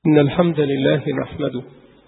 إن الحمد لله نحمده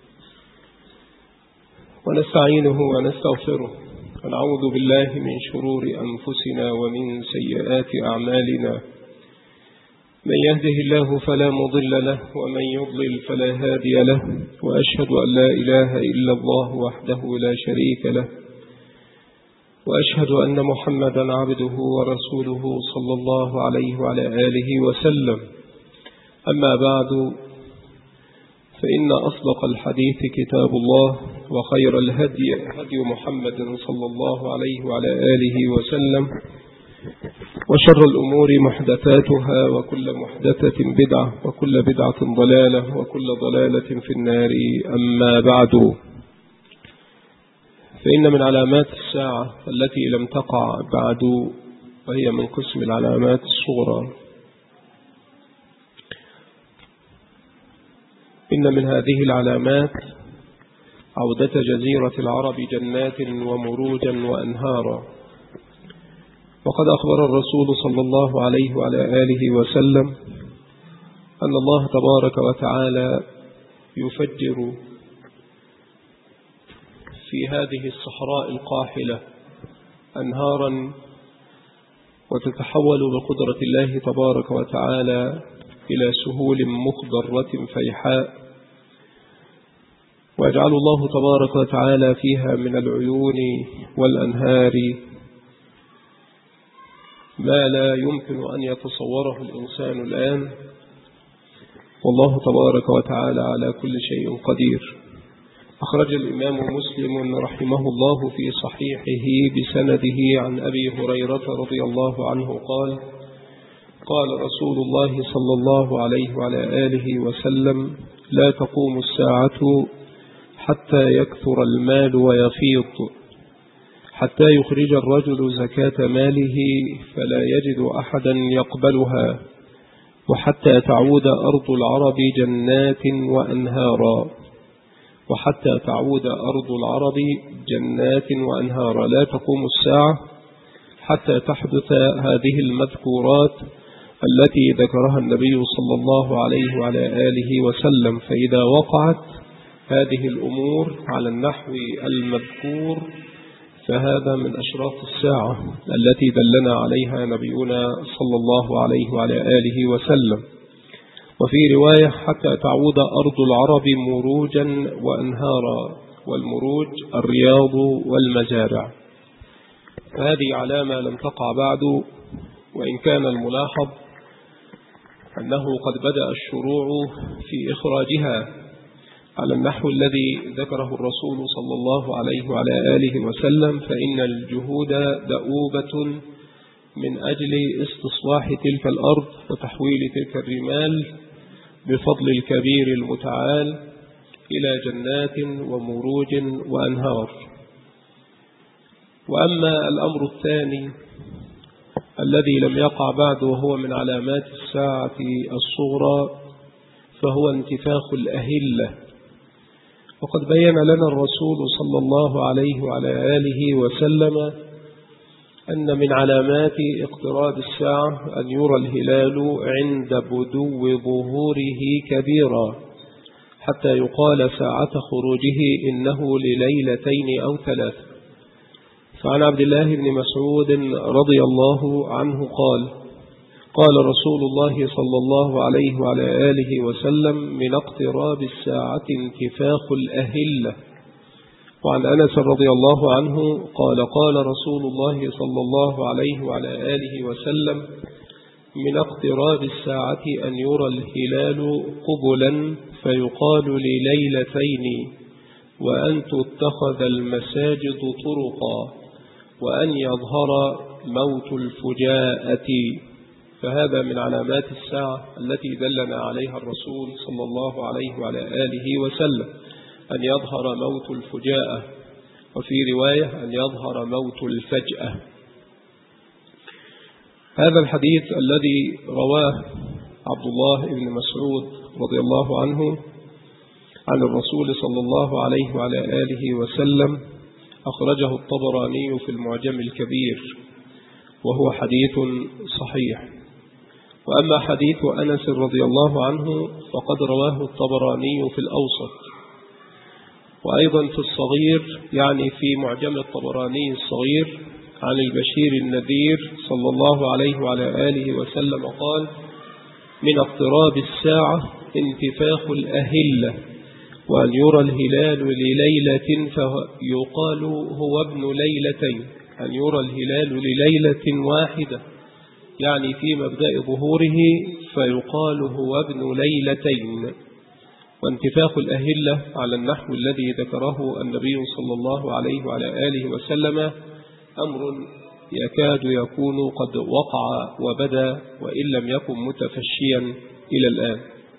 ونستعينه ونستغفره ونعوذ بالله من شرور أنفسنا ومن سيئات أعمالنا. من يهده الله فلا مضل له ومن يضلل فلا هادي له، وأشهد أن لا إله إلا الله وحده لا شريك له، وأشهد أن محمدا عبده ورسوله صلى الله عليه وعلى آله وسلم. أما بعد، فإن أصدق الحديث كتاب الله، وخير الهدي هدي محمد صلى الله عليه وعلى آله وسلم، وشر الأمور محدثاتها، وكل محدثة بدعة، وكل بدعة ضلالة، وكل ضلالة في النار. أما بعد، فإن من علامات الساعة التي لم تقع بعد، وهي من قسم العلامات الصغرى. إن من هذه العلامات عودة جزيرة العرب جنات ومروجا وأنهارا. وقد أخبر الرسول صلى الله عليه وعلى آله وسلم أن الله تبارك وتعالى يفجر في هذه الصحراء القاحلة أنهارا، وتتحول بقدرة الله تبارك وتعالى إلى سهول مخضرة فيحاء، ويجعل الله تبارك وتعالى فيها من العيون والأنهار ما لا يمكن أن يتصوره الإنسان الآن، والله تبارك وتعالى على كل شيء قدير. أخرج الإمام مسلم رحمه الله في صحيحه بسنده عن أبي هريرة رضي الله عنه قال: قال رسول الله صلى الله عليه وعلى آله وسلم: لا تقوم الساعة حتى يكثر المال ويفيض، حتى يخرج الرجل زكاة ماله فلا يجد أحدا يقبلها، وحتى تعود أرض العرب جنات وأنهارا، وحتى تعود أرض العرب جنات وأنهارا. لا تقوم الساعة حتى تحدث هذه المذكورات التي ذكرها النبي صلى الله عليه وعلى آله وسلم. فإذا وقعت هذه الأمور على النحو المذكور فهذا من أشراط الساعة التي دلنا عليها نبينا صلى الله عليه وعلى آله وسلم. وفي رواية: حتى تعود أرض العرب مروجا وأنهارا، والمروج الرياض والمزارع. فهذه علامة لم تقع بعد، وإن كان الملاحظ أنه قد بدأ الشروع في إخراجها على النحو الذي ذكره الرسول صلى الله عليه وعلى آله وسلم. فإن الجهود دؤوبة من أجل استصلاح تلك الأرض وتحويل تلك الرمال بفضل الكبير المتعال إلى جنات ومروج وأنهار. وأما الأمر الثاني الذي لم يقع بعد، وهو من علامات الساعة الصغرى، فهو انتفاخ الأهلة. وقد بين لنا الرسول صلى الله عليه وعلى آله وسلم أن من علامات اقتراب الساعة أن يرى الهلال عند بدو ظهوره كبيرا، حتى يقال ساعة خروجه إنه لليلتين أو ثلاث. فعن عبد الله بن مسعود رضي الله عنه قال: قال رسول الله صلى الله عليه وعلى آله وسلم: من اقتراب الساعة انتفاخ الأهلة. وعن أنس رضي الله عنه قال: قال رسول الله صلى الله عليه وعلى آله وسلم: من اقتراب الساعة أن يرى الهلال قبلا فيقال لليلتين، وأن تتخذ المساجد طرقا، وأن يظهر موت الفجاءة. فهذا من علامات الساعة التي دلنا عليها الرسول صلى الله عليه وعلى آله وسلم، أن يظهر موت الفجاءة، وفي رواية أن يظهر موت الفجأة. هذا الحديث الذي رواه عبد الله بن مسعود رضي الله عنه عن الرسول صلى الله عليه وعلى آله وسلم أخرجه الطبراني في المعجم الكبير، وهو حديث صحيح. وأما حديث أنس رضي الله عنه فقد رواه الطبراني في الأوسط، وأيضا في الصغير يعني في معجم الطبراني الصغير عن البشير النذير صلى الله عليه وعلى آله وسلم قال: من اقتراب الساعة انتفاخ الأهلة، وأن يرى الهلال لليلة فيقال هو ابن ليلتين، أن يرى الهلال لليلة واحدة يعني في مبدأ ظهوره فيقال هو ابن ليلتين. وانتفاخ الأهلة على النحو الذي ذكره النبي صلى الله عليه وعلى آله وسلم أمر يكاد يكون قد وقع وبدا وإن لم يكن متفشيا إلى الآن.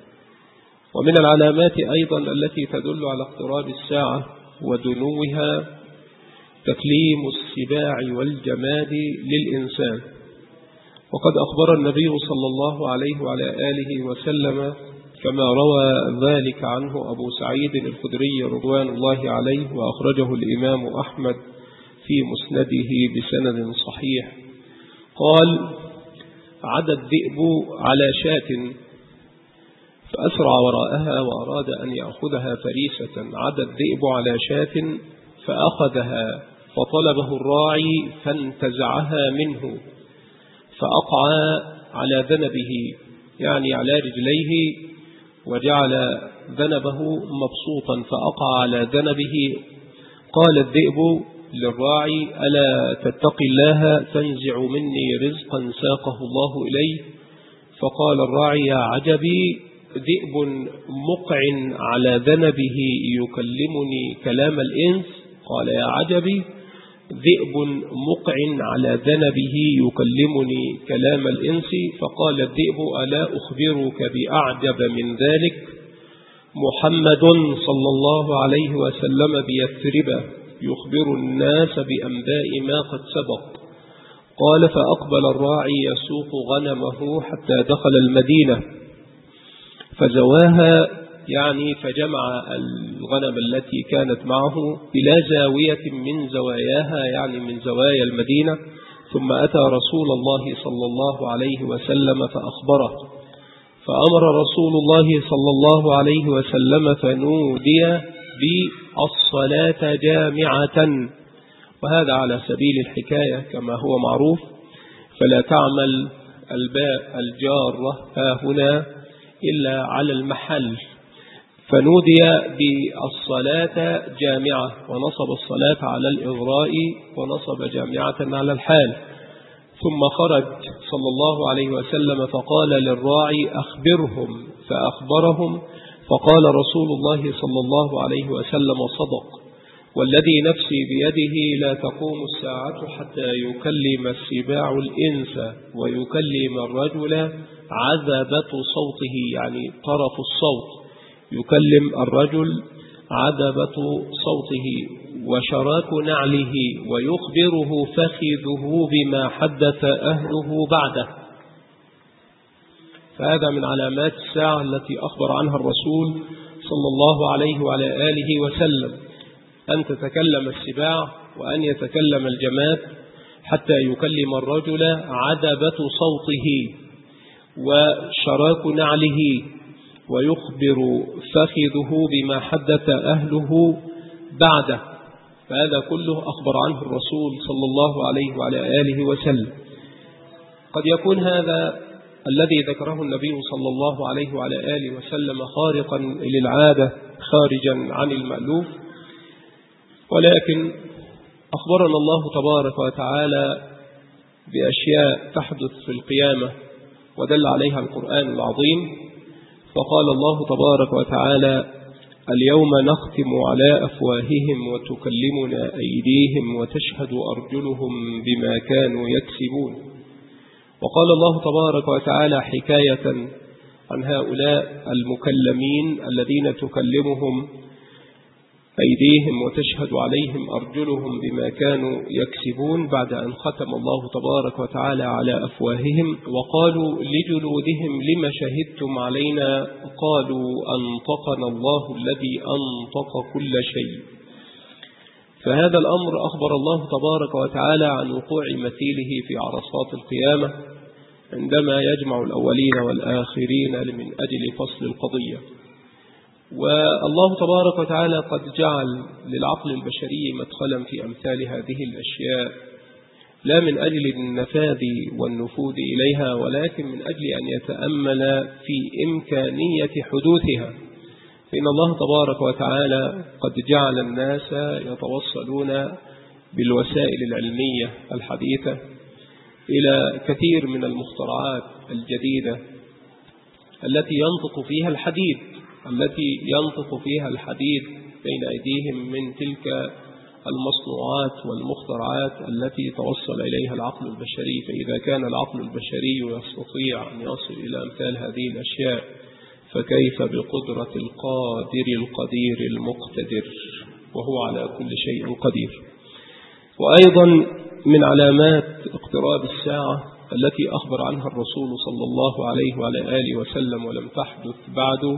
ومن العلامات أيضا التي تدل على اقتراب الساعة ودنوها تكليم السباع والجماد للإنسان، وقد أخبر النبي صلى الله عليه وعلى آله وسلم كما روى ذلك عنه أبو سعيد الخدري رضوان الله عليه، وأخرجه الإمام أحمد في مسنده بسند صحيح، قال: عدى الذئب على شاة فأسرع وراءها وأراد أن يأخذها فريسة، عدى الذئب على شاة فأخذها فطلبه الراعي فانتزعها منه فأقعى على ذنبه يعني على رجليه، وجعل ذنبه مبسوطا فأقع على ذنبه. قال الذئب للراعي: ألا تتقي الله تنزع مني رزقا ساقه الله إليه؟ فقال الراعي: يا عجبي، ذئب مقع على ذنبه يكلمني كلام الإنس. قال: يا عجبي، ذئب مقع على ذنبه يكلمني كلام الإنس. فقال الذئب: ألا أخبرك بأعجب من ذلك؟ محمد صلى الله عليه وسلم بيثرب يخبر الناس بأنباء ما قد سبق. قال: فأقبل الراعي يسوق غنمه حتى دخل المدينة فزواها يعني فجمع الغنم التي كانت معه إلى زاوية من زواياها يعني من زوايا المدينة، ثم أتى رسول الله صلى الله عليه وسلم فأخبره، فأمر رسول الله صلى الله عليه وسلم فنودي بالصلاة جامعة، وهذا على سبيل الحكاية كما هو معروف، فلا تعمل الباء الجارة هنا إلا على المحل. فنودي بالصلاة جامعة، ونصب الصلاة على الإغراء ونصب جامعة على الحال. ثم خرج صلى الله عليه وسلم فقال للراعي: أخبرهم، فأخبرهم، فقال رسول الله صلى الله عليه وسلم: صدق، والذي نفسي بيده لا تقوم الساعة حتى يكلم السباع الإنس ويكلم الرجل عذبة صوته يعني طرف الصوت، يكلم الرجل عذبة صوته وشراك نعله، ويخبره فخذه بما حدث أهله بعده. فهذا من علامات الساعة التي أخبر عنها الرسول صلى الله عليه وعلى آله وسلم، أن تتكلم السباع وأن يتكلم الجماد حتى يكلم الرجل عذبة صوته وشراك نعله، ويخبر فخذه بما حدث أهله بعده. فهذا كله أخبر عنه الرسول صلى الله عليه وعلى آله وسلم. قد يكون هذا الذي ذكره النبي صلى الله عليه وعلى آله وسلم خارقا للعادة خارجا عن المألوف، ولكن أخبرنا الله تبارك وتعالى بأشياء تحدث في القيامة ودل عليها القرآن العظيم. فقال الله تبارك وتعالى: اليوم نختم على أفواههم وتكلمنا أيديهم وتشهد أرجلهم بما كانوا يكسبون. وقال الله تبارك وتعالى حكاية عن هؤلاء المكلمين الذين تكلمهم أيديهم وتشهد عليهم أرجلهم بما كانوا يكسبون، بعد أن ختم الله تبارك وتعالى على أفواههم: وقالوا لجلودهم لما شهدتم علينا؟ قالوا أنطقنا الله الذي أنطق كل شيء. فهذا الأمر أخبر الله تبارك وتعالى عن وقوع مثيله في عرصات القيامة، عندما يجمع الأولين والآخرين من أجل فصل القضية. والله تبارك وتعالى قد جعل للعقل البشري مدخلا في أمثال هذه الأشياء، لا من أجل النفاذ والنفوذ إليها، ولكن من أجل أن يتأمل في إمكانية حدوثها. فإن الله تبارك وتعالى قد جعل الناس يتوصلون بالوسائل العلمية الحديثة إلى كثير من المخترعات الجديدة التي ينطق فيها الحديد بين أيديهم من تلك المصنوعات والمخترعات التي توصل إليها العقل البشري. فإذا كان العقل البشري يستطيع أن يصل إلى أمثال هذه الأشياء، فكيف بقدرة القادر القدير المقتدر، وهو على كل شيء قدير. وأيضا من علامات اقتراب الساعة التي أخبر عنها الرسول صلى الله عليه وعلى آله وسلم ولم تحدث بعد،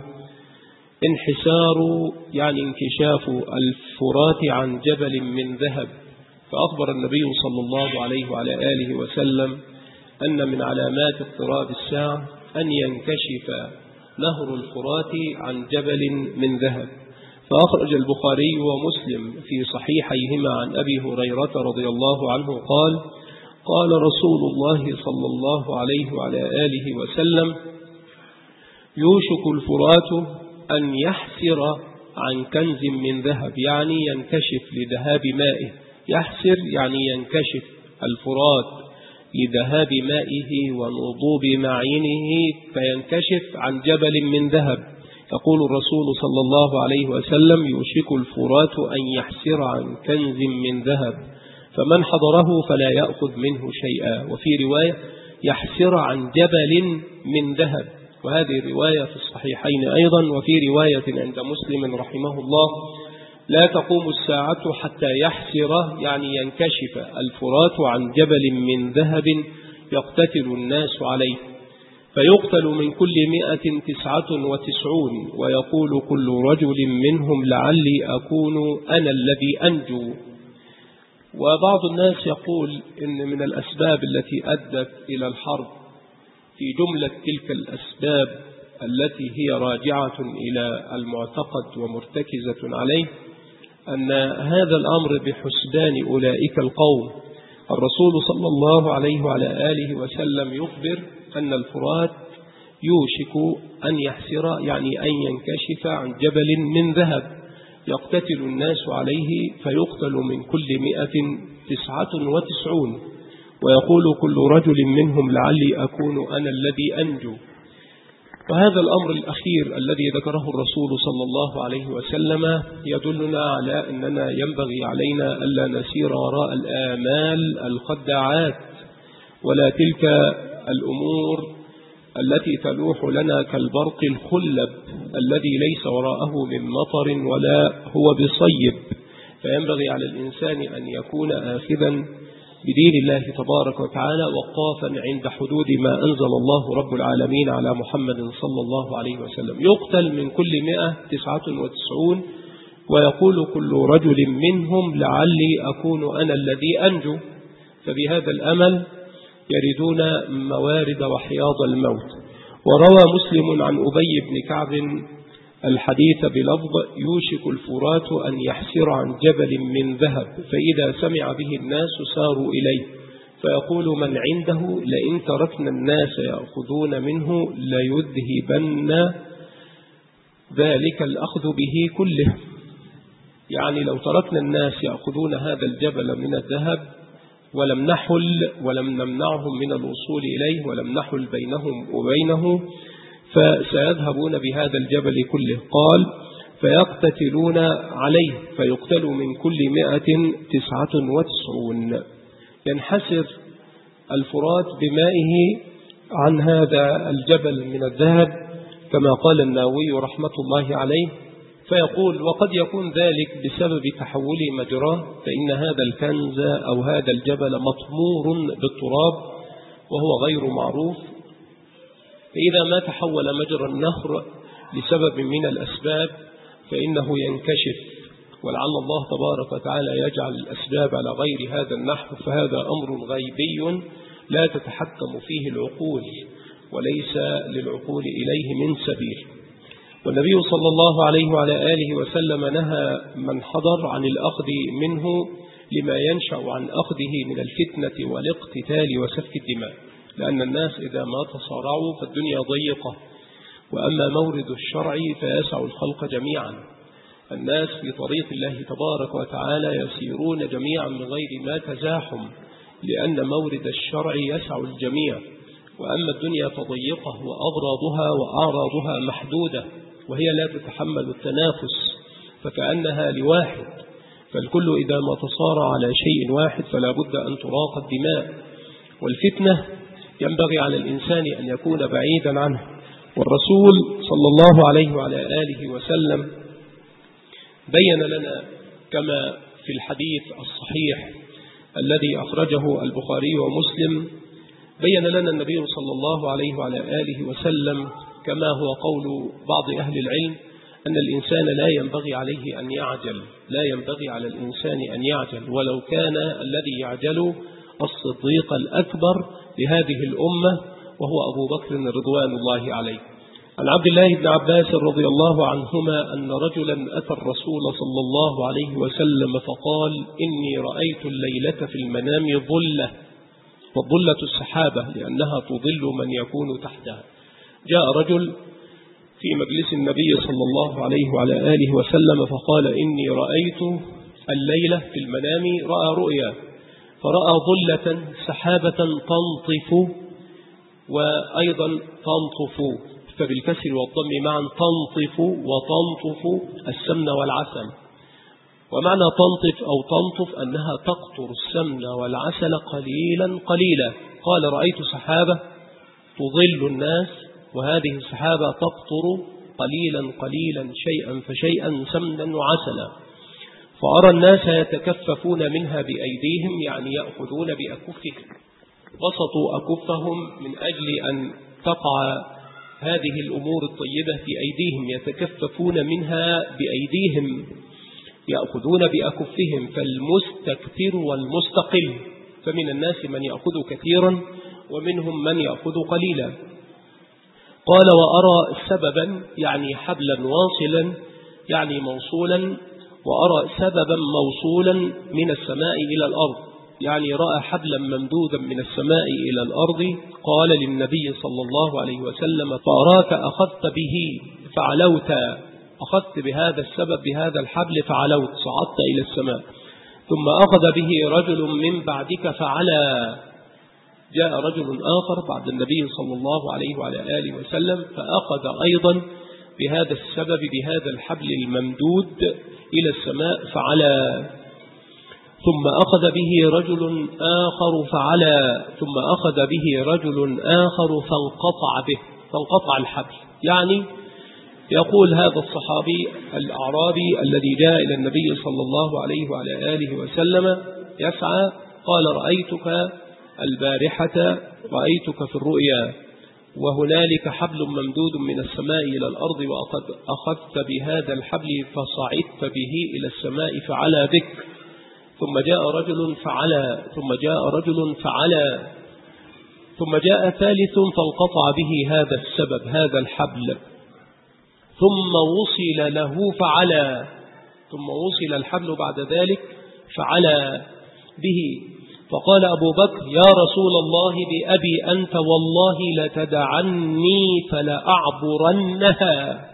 انكشاف الفرات عن جبل من ذهب. فأخبر النبي صلى الله عليه وعلى آله وسلم أن من علامات اقتراب الساعة أن ينكشف نهر الفرات عن جبل من ذهب. فأخرج البخاري ومسلم في صحيحيهما عن أبي هريرة رضي الله عنه قال: قال رسول الله صلى الله عليه وعلى آله وسلم: يوشك الفرات أن يحسر عن كنز من ذهب، يعني ينكشف لذهاب مائه. يحسر يعني ينكشف الفرات لذهاب مائه ونضوب معينه، فينكشف عن جبل من ذهب. يقول الرسول صلى الله عليه وسلم: يوشك الفرات أن يحسر عن كنز من ذهب، فمن حضره فلا يأخذ منه شيئا. وفي رواية: يحسر عن جبل من ذهب، وهذه الرواية في الصحيحين أيضا. وفي رواية عند مسلم رحمه الله: لا تقوم الساعة حتى يحسر، يعني ينكشف الفرات عن جبل من ذهب يقتتل الناس عليه، فيقتل من كل 199، ويقول كل رجل منهم: لعلي أكون أنا الذي أنجو. وبعض الناس يقول إن من الأسباب التي أدت إلى الحرب، في جملة تلك الأسباب التي هي راجعة إلى المعتقد ومرتكزة عليه، أن هذا الأمر بحسبان أولئك القوم. الرسول صلى الله عليه وعلى آله وسلم يخبر أن الفرات يوشك أن يحسر، يعني أن ينكشف عن جبل من ذهب يقتتل الناس عليه، فيقتل من كل 199، ويقول كل رجل منهم: لعلي أكون أنا الذي أنجو. وهذا الأمر الأخير الذي ذكره الرسول صلى الله عليه وسلم يدلنا على أننا ينبغي علينا ألا نسير وراء الآمال الخداعات، ولا تلك الأمور التي تلوح لنا كالبرق الخلب الذي ليس وراءه من مطر ولا هو بصيب. فينبغي على الإنسان أن يكون آخذا بدين الله تبارك وتعالى، وقافا عند حدود ما أنزل الله رب العالمين على محمد صلى الله عليه وسلم. يقتل من كل 199، ويقول كل رجل منهم: لعلي أكون أنا الذي أنجو. فبهذا الأمل يردون موارد وحياض الموت. وروى مسلم عن أبي بن كعب الحديث بلفظ: يوشك الفرات أن يحسر عن جبل من ذهب، فإذا سمع به الناس ساروا إليه، فيقول من عنده: لئن تركنا الناس يأخذون منه ليذهبن ذلك الأخذ به كله. يعني لو تركنا الناس يأخذون هذا الجبل من الذهب ولم نحل ولم نمنعهم من الوصول إليه ولم نحل بينهم وبينه، فسيذهبون بهذا الجبل كله. قال: فيقتتلون عليه، فيقتل من كل 199. ينحسر الفرات بمائه عن هذا الجبل من الذهب كما قال النووي رحمة الله عليه. فيقول: وقد يكون ذلك بسبب تحول مجراه، فإن هذا الكنز أو هذا الجبل مطمور بالتراب وهو غير معروف، فإذا ما تحول مجرى النهر لسبب من الأسباب فإنه ينكشف، ولعل الله تبارك وتعالى يجعل الأسباب على غير هذا النحو، فهذا أمر غيبي لا تتحكم فيه العقول وليس للعقول إليه من سبيل. والنبي صلى الله عليه وعلى آله وسلم نهى من حضر عن الأخذ منه لما ينشأ عن أخذه من الفتنة والاقتتال وسفك الدماء، لأن الناس إذا ما تصارعوا فالدنيا ضيقة، وأما مورد الشرع فيسع الخلق جميعا. الناس في طريق الله تبارك وتعالى يسيرون جميعا من غير ما تزاحم، لأن مورد الشرع يسع الجميع. وأما الدنيا فضيقة وأغراضها وأعراضها محدودة، وهي لا تتحمل التنافس فكأنها لواحد، فالكل إذا ما تصارع على شيء واحد فلا بد أن تراق الدماء. والفتنة ينبغي على الإنسان أن يكون بعيدا عنه. والرسول صلى الله عليه وعلى آله وسلم بين لنا كما في الحديث الصحيح الذي أخرجه البخاري ومسلم، بين لنا النبي صلى الله عليه وعلى آله وسلم كما هو قول بعض أهل العلم أن الإنسان لا ينبغي عليه أن يعجل، لا ينبغي على الإنسان أن يعجل، ولو كان الذي يعجل الصديق الأكبر لهذه الأمة وهو أبو بكر رضوان الله عليه. عن عبد الله بن عباس رضي الله عنهما أن رجلا أتى الرسول صلى الله عليه وسلم فقال: إني رأيت الليلة في المنام ظلة، والظلة السحابة لأنها تظل من يكون تحتها. جاء رجل في مجلس النبي صلى الله عليه وعلى آله وسلم فقال: إني رأيت الليلة في المنام، رأى رؤيا فرأى ظلة سحابة تنطف وأيضا تنطف، فبالكسر والضم معا تنطف وتنطف السمن والعسل. ومعنى تنطف أو تنطف أنها تقطر السمن والعسل قليلا قليلا. قال: رأيت سحابة تظل الناس، وهذه السحابة تقطر قليلا قليلا شيئا فشيئا سمنا وعسلا، فأرى الناس يتكففون منها بأيديهم، يعني يأخذون بأكفهم، بسطوا أكفهم من أجل أن تقع هذه الأمور الطيبة في أيديهم، يتكففون منها بأيديهم، يأخذون بأكفهم. فالمستكثر والمستقل، فمن الناس من يأخذ كثيرا ومنهم من يأخذ قليلا. قال: وأرى سببا، يعني حبلا واصلا، يعني موصولا، وأرى سببا موصولا من السماء إلى الأرض، يعني رأى حبلا ممدودا من السماء إلى الأرض. قال للنبي صلى الله عليه وسلم: فأراك أخذت به فعلوت، أخذت بهذا السبب بهذا الحبل فعلوت، صعدت إلى السماء. ثم أخذ به رجل من بعدك فعلى. جاء رجل آخر بعد النبي صلى الله عليه وعلى آله وسلم فأخذ أيضا بهذا السبب بهذا الحبل الممدود إلى السماء فعلى. ثم أخذ به رجل آخر فعلى. ثم أخذ به رجل آخر فانقطع الحبل. يعني يقول هذا الصحابي الأعرابي الذي جاء إلى النبي صلى الله عليه وعلى آله وسلم يسعى، قال: رأيتك البارحة، رأيتك في الرؤيا، وهنالك حبل ممدود من السماء إلى الأرض، وقد أخذت بهذا الحبل فصعدت به إلى السماء فعلى بك. ثم جاء رجل فعلى، ثم جاء رجل فعلى، ثم جاء ثالث فانقطع به هذا السبب هذا الحبل، ثم وصل له فعلى، ثم وصل الحبل بعد ذلك فعلى به. فقال أبو بكر: يا رسول الله بأبي أنت والله لتدعني فلأعبرنها.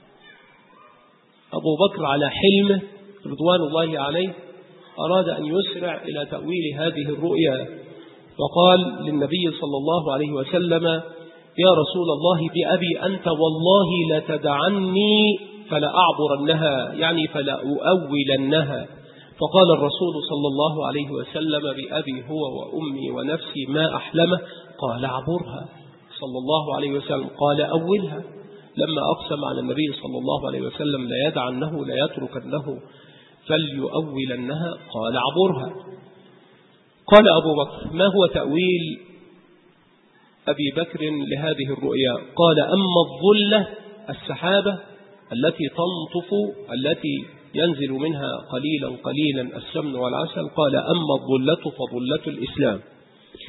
أبو بكر على حلمه رضوان الله عليه أراد أن يسرع إلى تأويل هذه الرؤيا، فقال للنبي صلى الله عليه وسلم: يا رسول الله بأبي أنت والله لتدعني فلأعبرنها، يعني فلأؤولنها. فقال الرسول صلى الله عليه وسلم: بأبي هو وأمي ونفسي ما أحلمه. قال: اعبرها صلى الله عليه وسلم. قال: أولها. لما أقسم على النبي صلى الله عليه وسلم لا يدعنه لا يتركنه فليؤولنها، قال: اعبرها. قال أبو بكر: ما هو تأويل أبي بكر لهذه الرؤيا؟ قال: أما الظلة السحابة التي تنطف التي ينزل منها قليلا قليلا السمن والعسل، قال: أما الظلة فظلة الإسلام.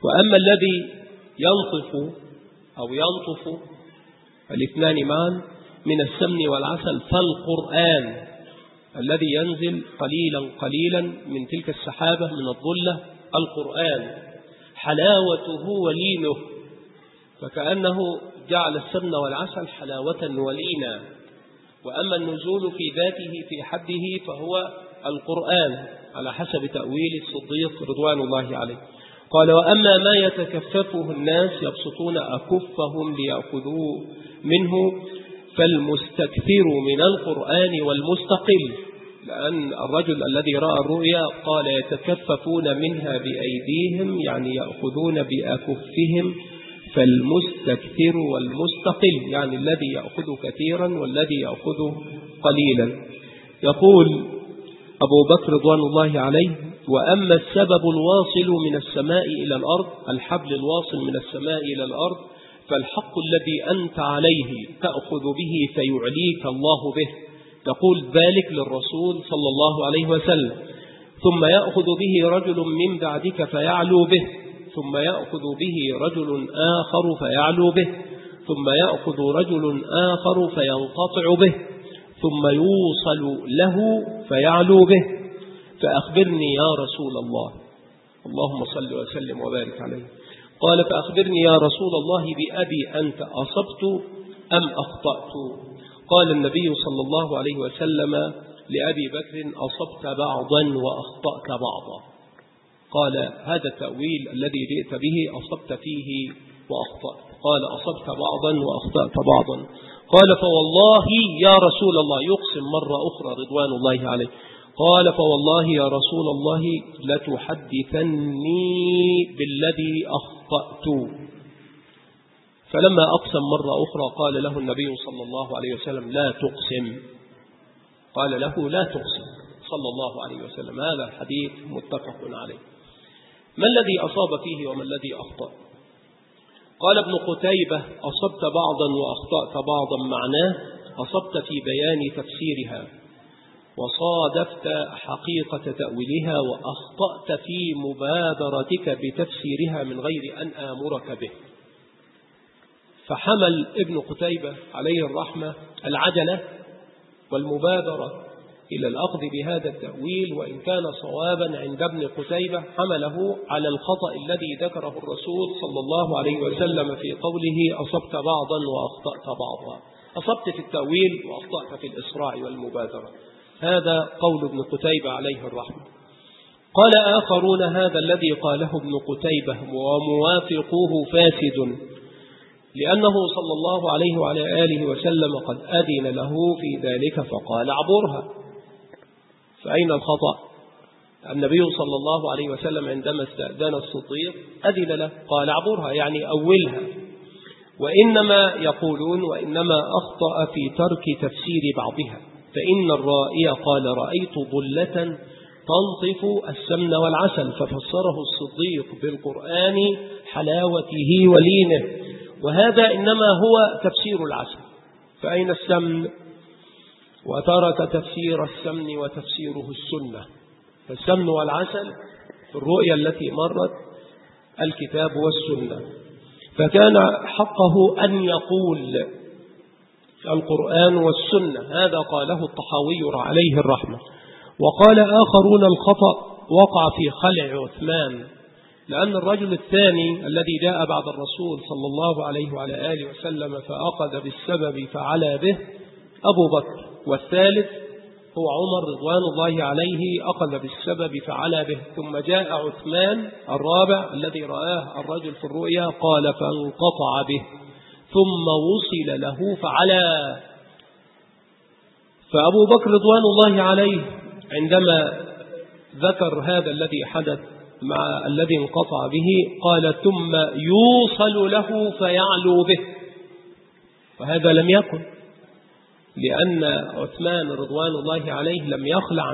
وأما الذي ينطف أو ينطف الاثنان معا من السمن والعسل فالقرآن الذي ينزل قليلا قليلا من تلك السحابة من الظلة، القرآن حلاوته ولينه، فكأنه جعل السمن والعسل حلاوة ولينا. وأما النزول في ذاته في حده فهو القرآن على حسب تأويل الصديق رضوان الله عليه. قال: وأما ما يتكففه الناس يبسطون أكفهم ليأخذوا منه فالمستكثر من القرآن والمستقل، لأن الرجل الذي رأى الرؤيا قال يتكففون منها بأيديهم يعني يأخذون بأكفهم، فالمستكثر والمستقل يعني الذي يأخذ كثيرا والذي يأخذ قليلا. يقول أبو بكر رضوان الله عليه: وأما السبب الواصل من السماء إلى الأرض، الحبل الواصل من السماء إلى الأرض، فالحق الذي أنت عليه تأخذ به فيعليك الله به، تقول ذلك للرسول صلى الله عليه وسلم، ثم يأخذ به رجل من بعدك فيعلو به، ثم يأخذ به رجل آخر فيعلو به، ثم يأخذ رجل آخر فينقطع به، ثم يوصل له فيعلو به، فأخبرني يا رسول الله، اللهم صل وسلم وبارك عليه. قال: فأخبرني يا رسول الله بأبي أنت، أصبت أم أخطأت؟ قال النبي صلى الله عليه وسلم لأبي بكر: أصبت بعضا وأخطأت بعضا. قال: هذا التأويل الذي جئت به أصبت فيه وأخطأت. قال: أصبت بعضا وأخطأت بعضا. قال: فوالله يا رسول الله، يقسم مرة أخرى رضوان الله عليه، قال: فوالله يا رسول الله لتحدثني بالذي أخطأت. فلما أقسم مرة أخرى قال له النبي صلى الله عليه وسلم: لا تقسم. قال له: لا تقسم صلى الله عليه وسلم. هذا الحديث متفق عليه. ما الذي أصاب فيه وما الذي أخطأ؟ قال ابن قتيبة: أصبت بعضا وأخطأت بعضا، معناه أصبت في بيان تفسيرها وصادفت حقيقة تأويلها، وأخطأت في مبادرتك بتفسيرها من غير أن آمرك به. فحمل ابن قتيبة عليه الرحمة العجلة والمبادرة إلى الأخذ بهذا التأويل، وإن كان صوابا عند ابن قتيبة حمله على الخطأ الذي ذكره الرسول صلى الله عليه وسلم في قوله: أصبت بعضا وأخطأت بعضا. أصبت في التأويل وأخطأت في الإسراع والمبادرة. هذا قول ابن قتيبة عليه الرحمة. قال آخرون: هذا الذي قاله ابن قتيبة وموافقوه فاسد، لأنه صلى الله عليه وعلى آله وسلم قد أذن له في ذلك فقال: اعبرها. فأين الخطأ؟ النبي صلى الله عليه وسلم عندما استأذن الصديق أذن له، قال: اعبرها يعني أولها. وإنما يقولون: وإنما أخطأ في ترك تفسير بعضها، فإن الرائي قال: رأيت ضلة تنطف السمن والعسل، ففسره الصديق بالقرآن حلاوته ولينه، وهذا إنما هو تفسير العسل. فأين السمن؟ وترك تفسير السمن وتفسيره السنة. فالسمن والعسل في الرؤيا التي مرت الكتاب والسنة، فكان حقه أن يقول القرآن والسنة. هذا قاله الطحاوي عليه الرحمة. وقال آخرون: الخطأ وقع في خلع عثمان، لأن الرجل الثاني الذي جاء بعد الرسول صلى الله عليه وعلى آله وسلم فأخذ بالسبب فعلى به أبو بكر، والثالث هو عمر رضوان الله عليه أخذ بالسبب فعلى به، ثم جاء عثمان الرابع الذي رآه الرجل في الرؤيا قال: فانقطع به، ثم وصل له فعلى. فأبو بكر رضوان الله عليه عندما ذكر هذا الذي حدث مع الذي انقطع به قال: ثم يوصل له فيعلو به. فهذا لم يكن، لأن عثمان رضوان الله عليه لم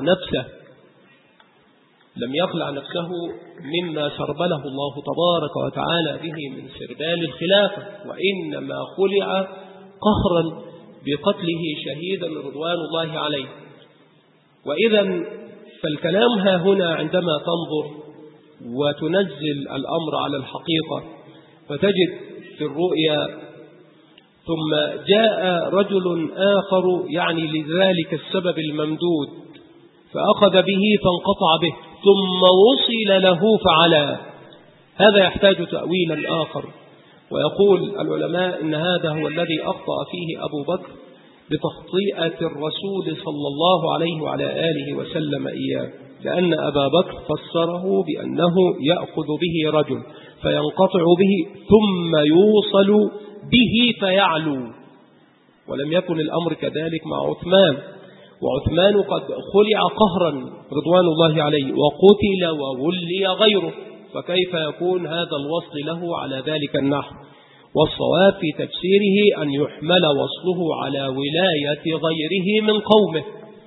يخلع نفسه مما سربله الله تبارك وتعالى به من سربال الخلافة، وإنما خلع قهرا بقتله شهيدا رضوان الله عليه. وإذا فالكلام ها هنا عندما تنظر وتنزل الأمر على الحقيقة، فتجد في الرؤيا ثم جاء رجل آخر يعني لذلك السبب الممدود فأخذ به فانقطع به ثم وصل له فعلا. هذا يحتاج تأويلا آخر، ويقول العلماء إن هذا هو الذي أخطأ فيه أبو بكر بتخطئة الرسول صلى الله عليه وعلى آله وسلم إياه، لأن أبا بكر فسره بأنه يأخذ به رجل فينقطع به ثم يوصل به فيعلو، ولم يكن الأمر كذلك مع عثمان، وعثمان قد خلع قهرا رضوان الله عليه وقتل وولي غيره، فكيف يكون هذا الوصل له على ذلك النحو؟ والصواب في تفسيره أن يحمل وصله على ولاية غيره من قومه،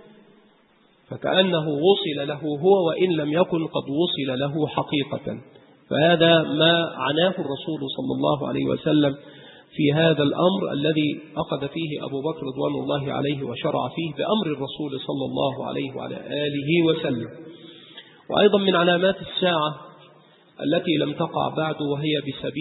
فكأنه وصل له هو وإن لم يكن قد وصل له حقيقة. فهذا ما عناه الرسول صلى الله عليه وسلم في هذا الأمر الذي أخذ فيه أبو بكر رضوان الله عليه وشرع فيه بأمر الرسول صلى الله عليه وعلى آله وسلم. وأيضا من علامات الساعة التي لم تقع بعد وهي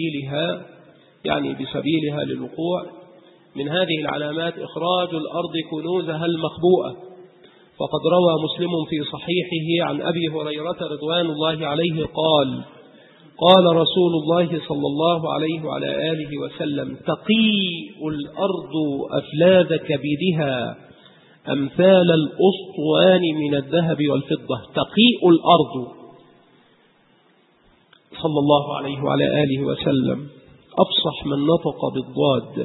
بسبيلها للوقوع، من هذه العلامات إخراج الأرض كنوزها المخبوءة. فقد روى مسلم في صحيحه عن أبي هريرة رضوان الله عليه قال رسول الله صلى الله عليه وعلى آله وسلم: تقيء الأرض أفلاذ كبدها أمثال الأسطوان من الذهب والفضة. تقيء الأرض صلى الله عليه وعلى آله وسلم أفصح من نطق بالضاد.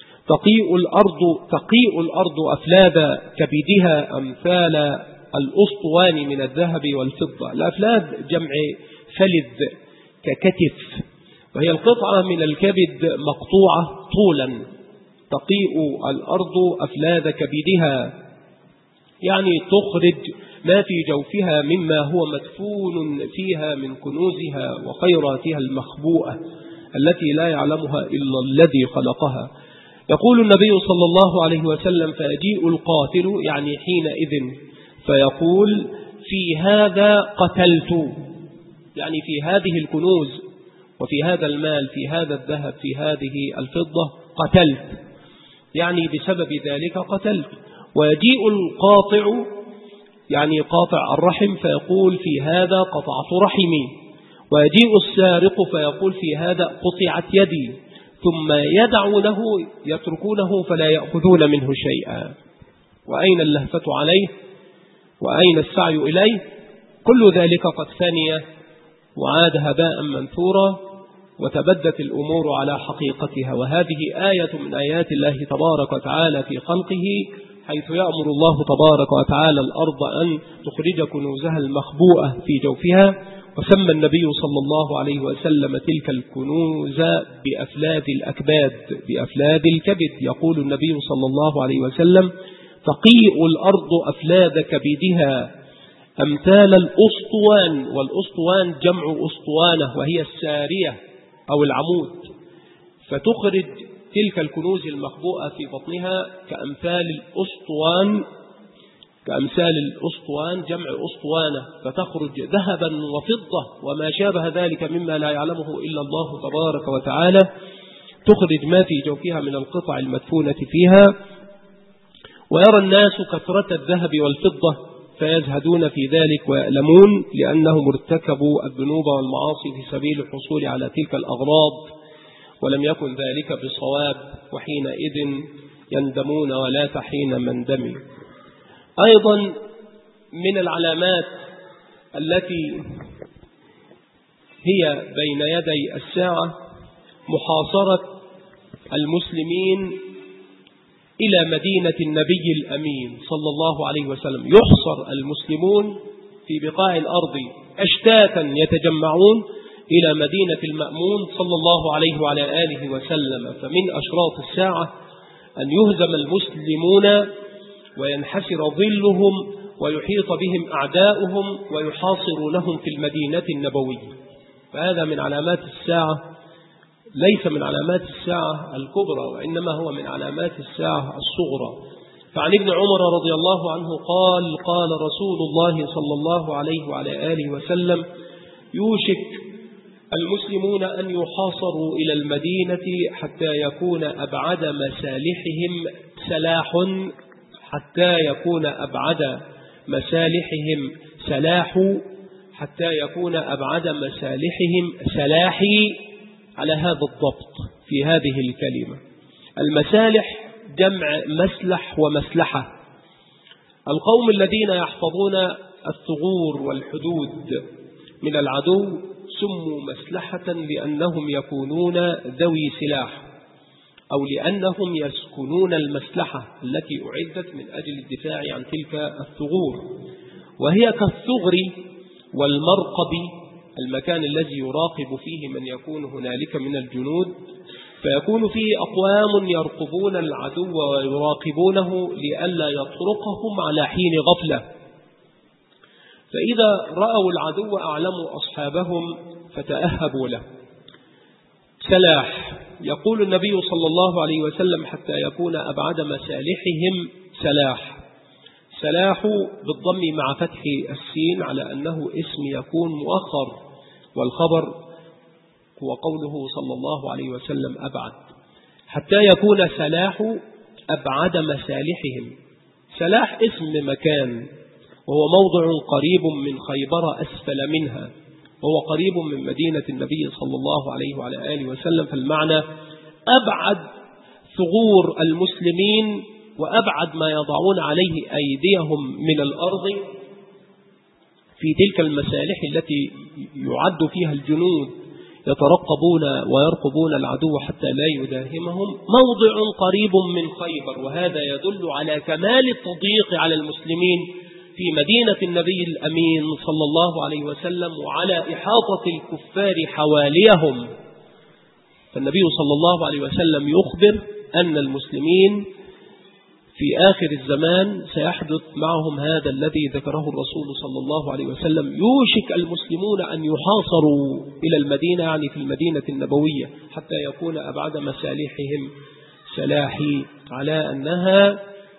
تقيء الأرض أفلاذ كبدها أمثال الأسطوان من الذهب والفضة. الأفلاذ جمع فلذ ككتف، وهي القطعة من الكبد مقطوعة طولا. تقيء الأرض أفلاذ كبدها يعني تخرج ما في جوفها مما هو مدفون فيها من كنوزها وخيراتها المخبوءة التي لا يعلمها إلا الذي خلقها. يقول النبي صلى الله عليه وسلم: فيجيء القاتل يعني حينئذ فيقول: في هذا قتلت، يعني في هذه الكنوز وفي هذا المال، في هذا الذهب، في هذه الفضة قتلت، يعني بسبب ذلك قتلت. ويجيء القاطع يعني قاطع الرحم فيقول: في هذا قطعت رحمي. ويجيء السارق فيقول: في هذا قطعت يدي. ثم يدعونه يتركونه فلا يأخذون منه شيئا. وأين اللهفة عليه وأين السعي إليه؟ كل ذلك قد فني وعاد هباء منثورا وتبدت الأمور على حقيقتها. وهذه آية من آيات الله تبارك وتعالى في خلقه، حيث يأمر الله تبارك وتعالى الأرض أن تخرج كنوزها المخبوءة في جوفها، وسمى النبي صلى الله عليه وسلم تلك الكنوز بأفلاذ الأكباد، بأفلاذ الكبد. يقول النبي صلى الله عليه وسلم: تقيء الأرض أفلاذ كبدها أمثال الأسطوان. والأسطوان جمع أسطوانة وهي السارية أو العمود، فتخرج تلك الكنوز المخبوءة في بطنها كأمثال الأسطوان جمع أسطوانة، فتخرج ذهبا وفضة وما شابه ذلك مما لا يعلمه إلا الله تبارك وتعالى. تخرج ما في جوفها من القطع المدفونة فيها. ويرى الناس كثرة الذهب والفضة فيزهدون في ذلك ويألمون لأنهم ارتكبوا الذنوب والمعاصي في سبيل الحصول على تلك الأغراض، ولم يكن ذلك بصواب، وحينئذ يندمون ولا تحين مندم. أيضا من العلامات التي هي بين يدي الساعة محاصرة المسلمين إلى مدينة النبي الأمين صلى الله عليه وسلم. يحصر المسلمون في بقاع الأرض أشتاتا يتجمعون إلى مدينة المأمون صلى الله عليه وعلى آله وسلم. فمن أشراط الساعة أن يهزم المسلمون وينحسر ظلهم ويحيط بهم أعداؤهم ويحاصرونهم في المدينة النبوية. فهذا من علامات الساعة، ليس من علامات الساعة الكبرى، وإنما هو من علامات الساعة الصغرى. فعن ابن عمر رضي الله عنه قال: قال رسول الله صلى الله عليه وعلى آله وسلم: يوشك المسلمون أن يحاصروا إلى المدينة حتى يكون أبعد مصالحهم سلاح، حتى يكون أبعد مصالحهم سلاح، حتى يكون أبعد مصالحهم سلاحي، على هذا الضبط في هذه الكلمة. المسالح جمع مسلح ومسلحة. القوم الذين يحفظون الثغور والحدود من العدو سموا مسلحة لأنهم يكونون ذوي سلاح، أو لأنهم يسكنون المسلحة التي أعدت من أجل الدفاع عن تلك الثغور، وهي كالثغر والمرقب، المكان الذي يراقب فيه من يكون هنالك من الجنود، فيكون فيه أقوام يرقبون العدو ويراقبونه لئلا يطرقهم على حين غفلة، فإذا رأوا العدو أعلموا أصحابهم فتأهبوا له. سلاح، يقول النبي صلى الله عليه وسلم حتى يكون أبعد مصالحهم سلاح. سلاح بالضم مع فتح السين على أنه اسم يكون مؤخر، والخبر هو قوله صلى الله عليه وسلم أبعد. حتى يكون سلاح أبعد مصالحهم. سلاح اسم مكان، وهو موضع قريب من خيبر أسفل منها، وهو قريب من مدينة النبي صلى الله عليه وعلى آله وسلم، فالمعنى أبعد ثغور المسلمين وأبعد ما يضعون عليه أيديهم من الأرض في تلك المسالح التي يعد فيها الجنود يترقبون ويرقبون العدو حتى لا يداهمهم، موضع قريب من خيبر. وهذا يدل على كمال التضييق على المسلمين في مدينة النبي الأمين صلى الله عليه وسلم، وعلى إحاطة الكفار حواليهم. فالنبي صلى الله عليه وسلم يخبر أن المسلمين في آخر الزمان سيحدث معهم هذا الذي ذكره الرسول صلى الله عليه وسلم، يوشك المسلمون أن يحاصروا إلى المدينة، يعني في المدينة النبوية، حتى يكون أبعد مصالحهم سلاحي، على أنها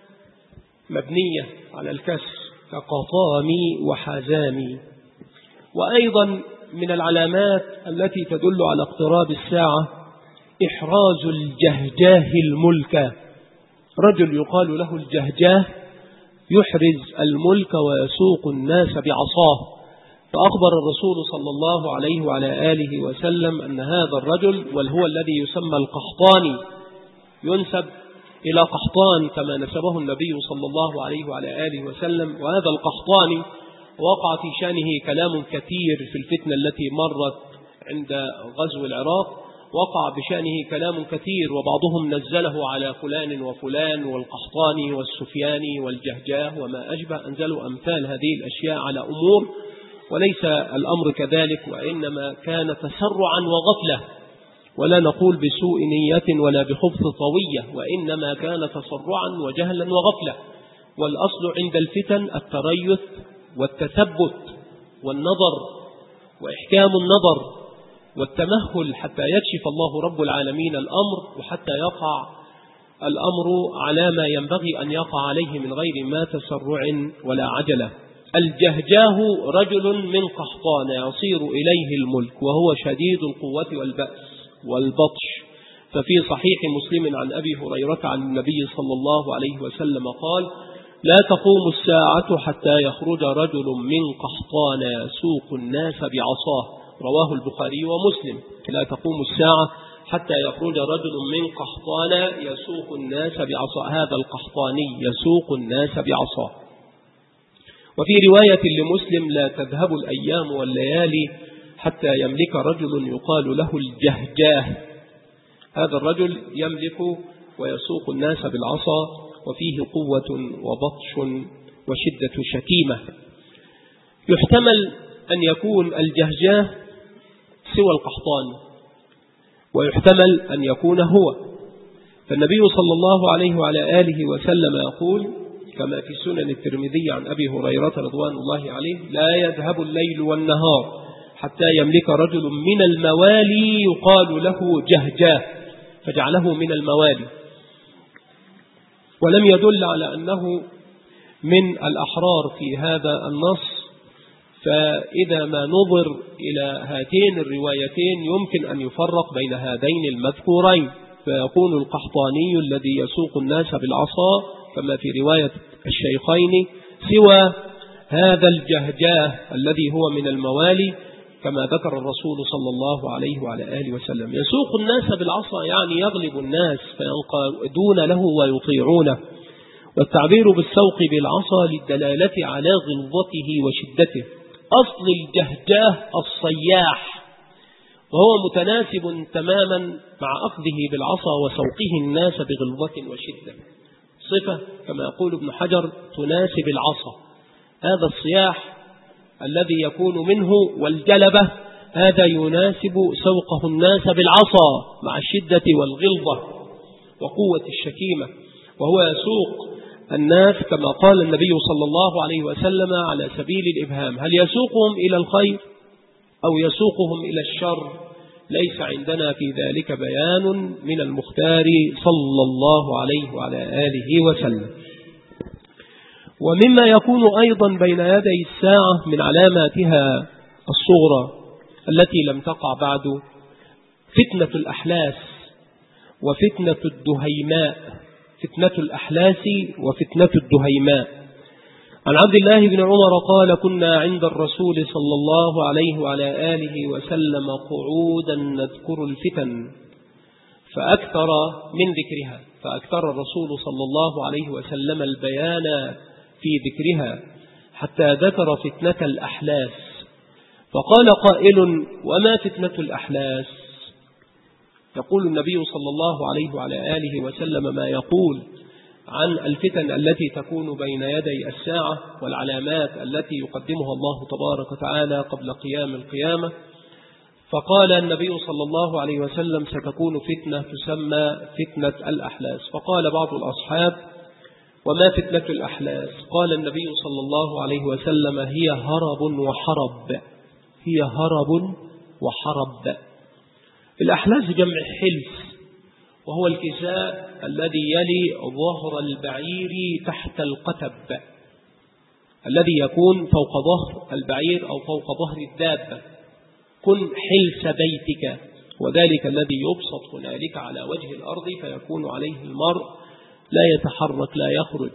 مبنية على الكسر كقطامي وحزامي. وأيضا من العلامات التي تدل على اقتراب الساعة إحراز الجهجاه الملك. رجل يقال له الجهجاه يحرز الملك ويسوق الناس بعصاه، فأخبر الرسول صلى الله عليه وعلى آله وسلم أن هذا الرجل، وهو الذي يسمى القحطاني، ينسب إلى قحطان كما نسبه النبي صلى الله عليه وعلى آله وسلم. وهذا القحطاني وقع في شأنه كلام كثير في الفتنة التي مرت عند غزو العراق، وقع بشأنه كلام كثير، وبعضهم نزله على فلان وفلان والقحطاني والسفياني والجهجاه وما أشبه، أنزلوا أمثال هذه الأشياء على أمور، وليس الأمر كذلك، وإنما كان تسرعا وغفلة، ولا نقول بسوء نية ولا بخبث طوية، وإنما كان تسرعا وجهلا وغفلة. والأصل عند الفتن التريث والتثبت والنظر وإحكام النظر والتمهل حتى يكشف الله رب العالمين الأمر، وحتى يقع الأمر على ما ينبغي أن يقع عليه من غير ما تسرع ولا عجلة. الجهجاه رجل من قحطان يصير إليه الملك، وهو شديد القوة والبأس والبطش. ففي صحيح مسلم عن أبي هريرة عن النبي صلى الله عليه وسلم قال: لا تقوم الساعة حتى يخرج رجل من قحطان يسوق الناس بعصاه. رواه البخاري ومسلم. لا تقوم الساعة حتى يخرج رجل من قحطان يسوق الناس بعصاه. هذا القحطاني يسوق الناس بعصاه. وفي رواية لمسلم: لا تذهب الأيام والليالي حتى يملك رجل يقال له الجهجاه. هذا الرجل يملك ويسوق الناس بالعصا، وفيه قوة وبطش وشدة شكيمة. يحتمل أن يكون الجهجاه سوى القحطان، ويحتمل أن يكون هو. فالنبي صلى الله عليه وعلى آله وسلم يقول كما في سنن الترمذي عن أبي هريرة رضوان الله عليه: لا يذهب الليل والنهار حتى يملك رجل من الموالي يقال له جهجاه، فجعله من الموالي. ولم يدل على أنه من الأحرار في هذا النص، فإذا ما نظر إلى هاتين الروايتين يمكن أن يفرق بين هذين المذكورين، فيكون القحطاني الذي يسوق الناس بالعصا كما في رواية الشيخين سوى هذا الجهجاه الذي هو من الموالي كما ذكر الرسول صلى الله عليه وعلى آله وسلم. يسوق الناس بالعصا يعني يغلب الناس فينقادون له ويطيعونه، والتعبير بالسوق بالعصا للدلالة على غلظته وشدته. أصل الجهجاه الصياح، وهو متناسب تماما مع أخذه بالعصا وسوقه الناس بغلظة وشدة، صفة كما يقول ابن حجر تناسب العصا. هذا الصياح الذي يكون منه والجلبة هذا يناسب سوقه الناس بالعصا مع الشدة والغلظة وقوة الشكيمة، وهو يسوق الناس كما قال النبي صلى الله عليه وسلم على سبيل الإبهام، هل يسوقهم إلى الخير أو يسوقهم إلى الشر؟ ليس عندنا في ذلك بيان من المختار صلى الله عليه وعلى آله وسلم. ومما يكون أيضا بين يدي الساعة من علاماتها الصغرى التي لم تقع بعد فتنة الأحلاس وفتنة الدهيماء، فتنة الأحلاس وفتنة الدهيماء. عن عبد الله بن عمر قال: كنا عند الرسول صلى الله عليه وعلى آله وسلم قعودا نذكر الفتن فأكثر من ذكرها، فأكثر الرسول صلى الله عليه وسلم البيان في ذكرها حتى ذكر فتنة الأحلاس. فقال قائل: وما فتنة الأحلاس؟ يقول النبي صلى الله عليه وعلى آله وسلم ما يقول عن الفتن التي تكون بين يدي الساعة والعلامات التي يقدمها الله تبارك وتعالى قبل قيام القيامة. فقال النبي صلى الله عليه وسلم: ستكون فتنة تسمى فتنة الأحلاس. فقال بعض الأصحاب: وما فتنة الأحلاس؟ قال النبي صلى الله عليه وسلم: هي هرب وحرب، هي هرب وحرب. الأحلاس جمع حلس، وهو الكساء الذي يلي ظهر البعير تحت القتب، الذي يكون فوق ظهر البعير أو فوق ظهر الدابة. كن حلس بيتك، وذلك الذي يبسط هنالك على وجه الأرض فيكون عليه المرء لا يتحرك لا يخرج.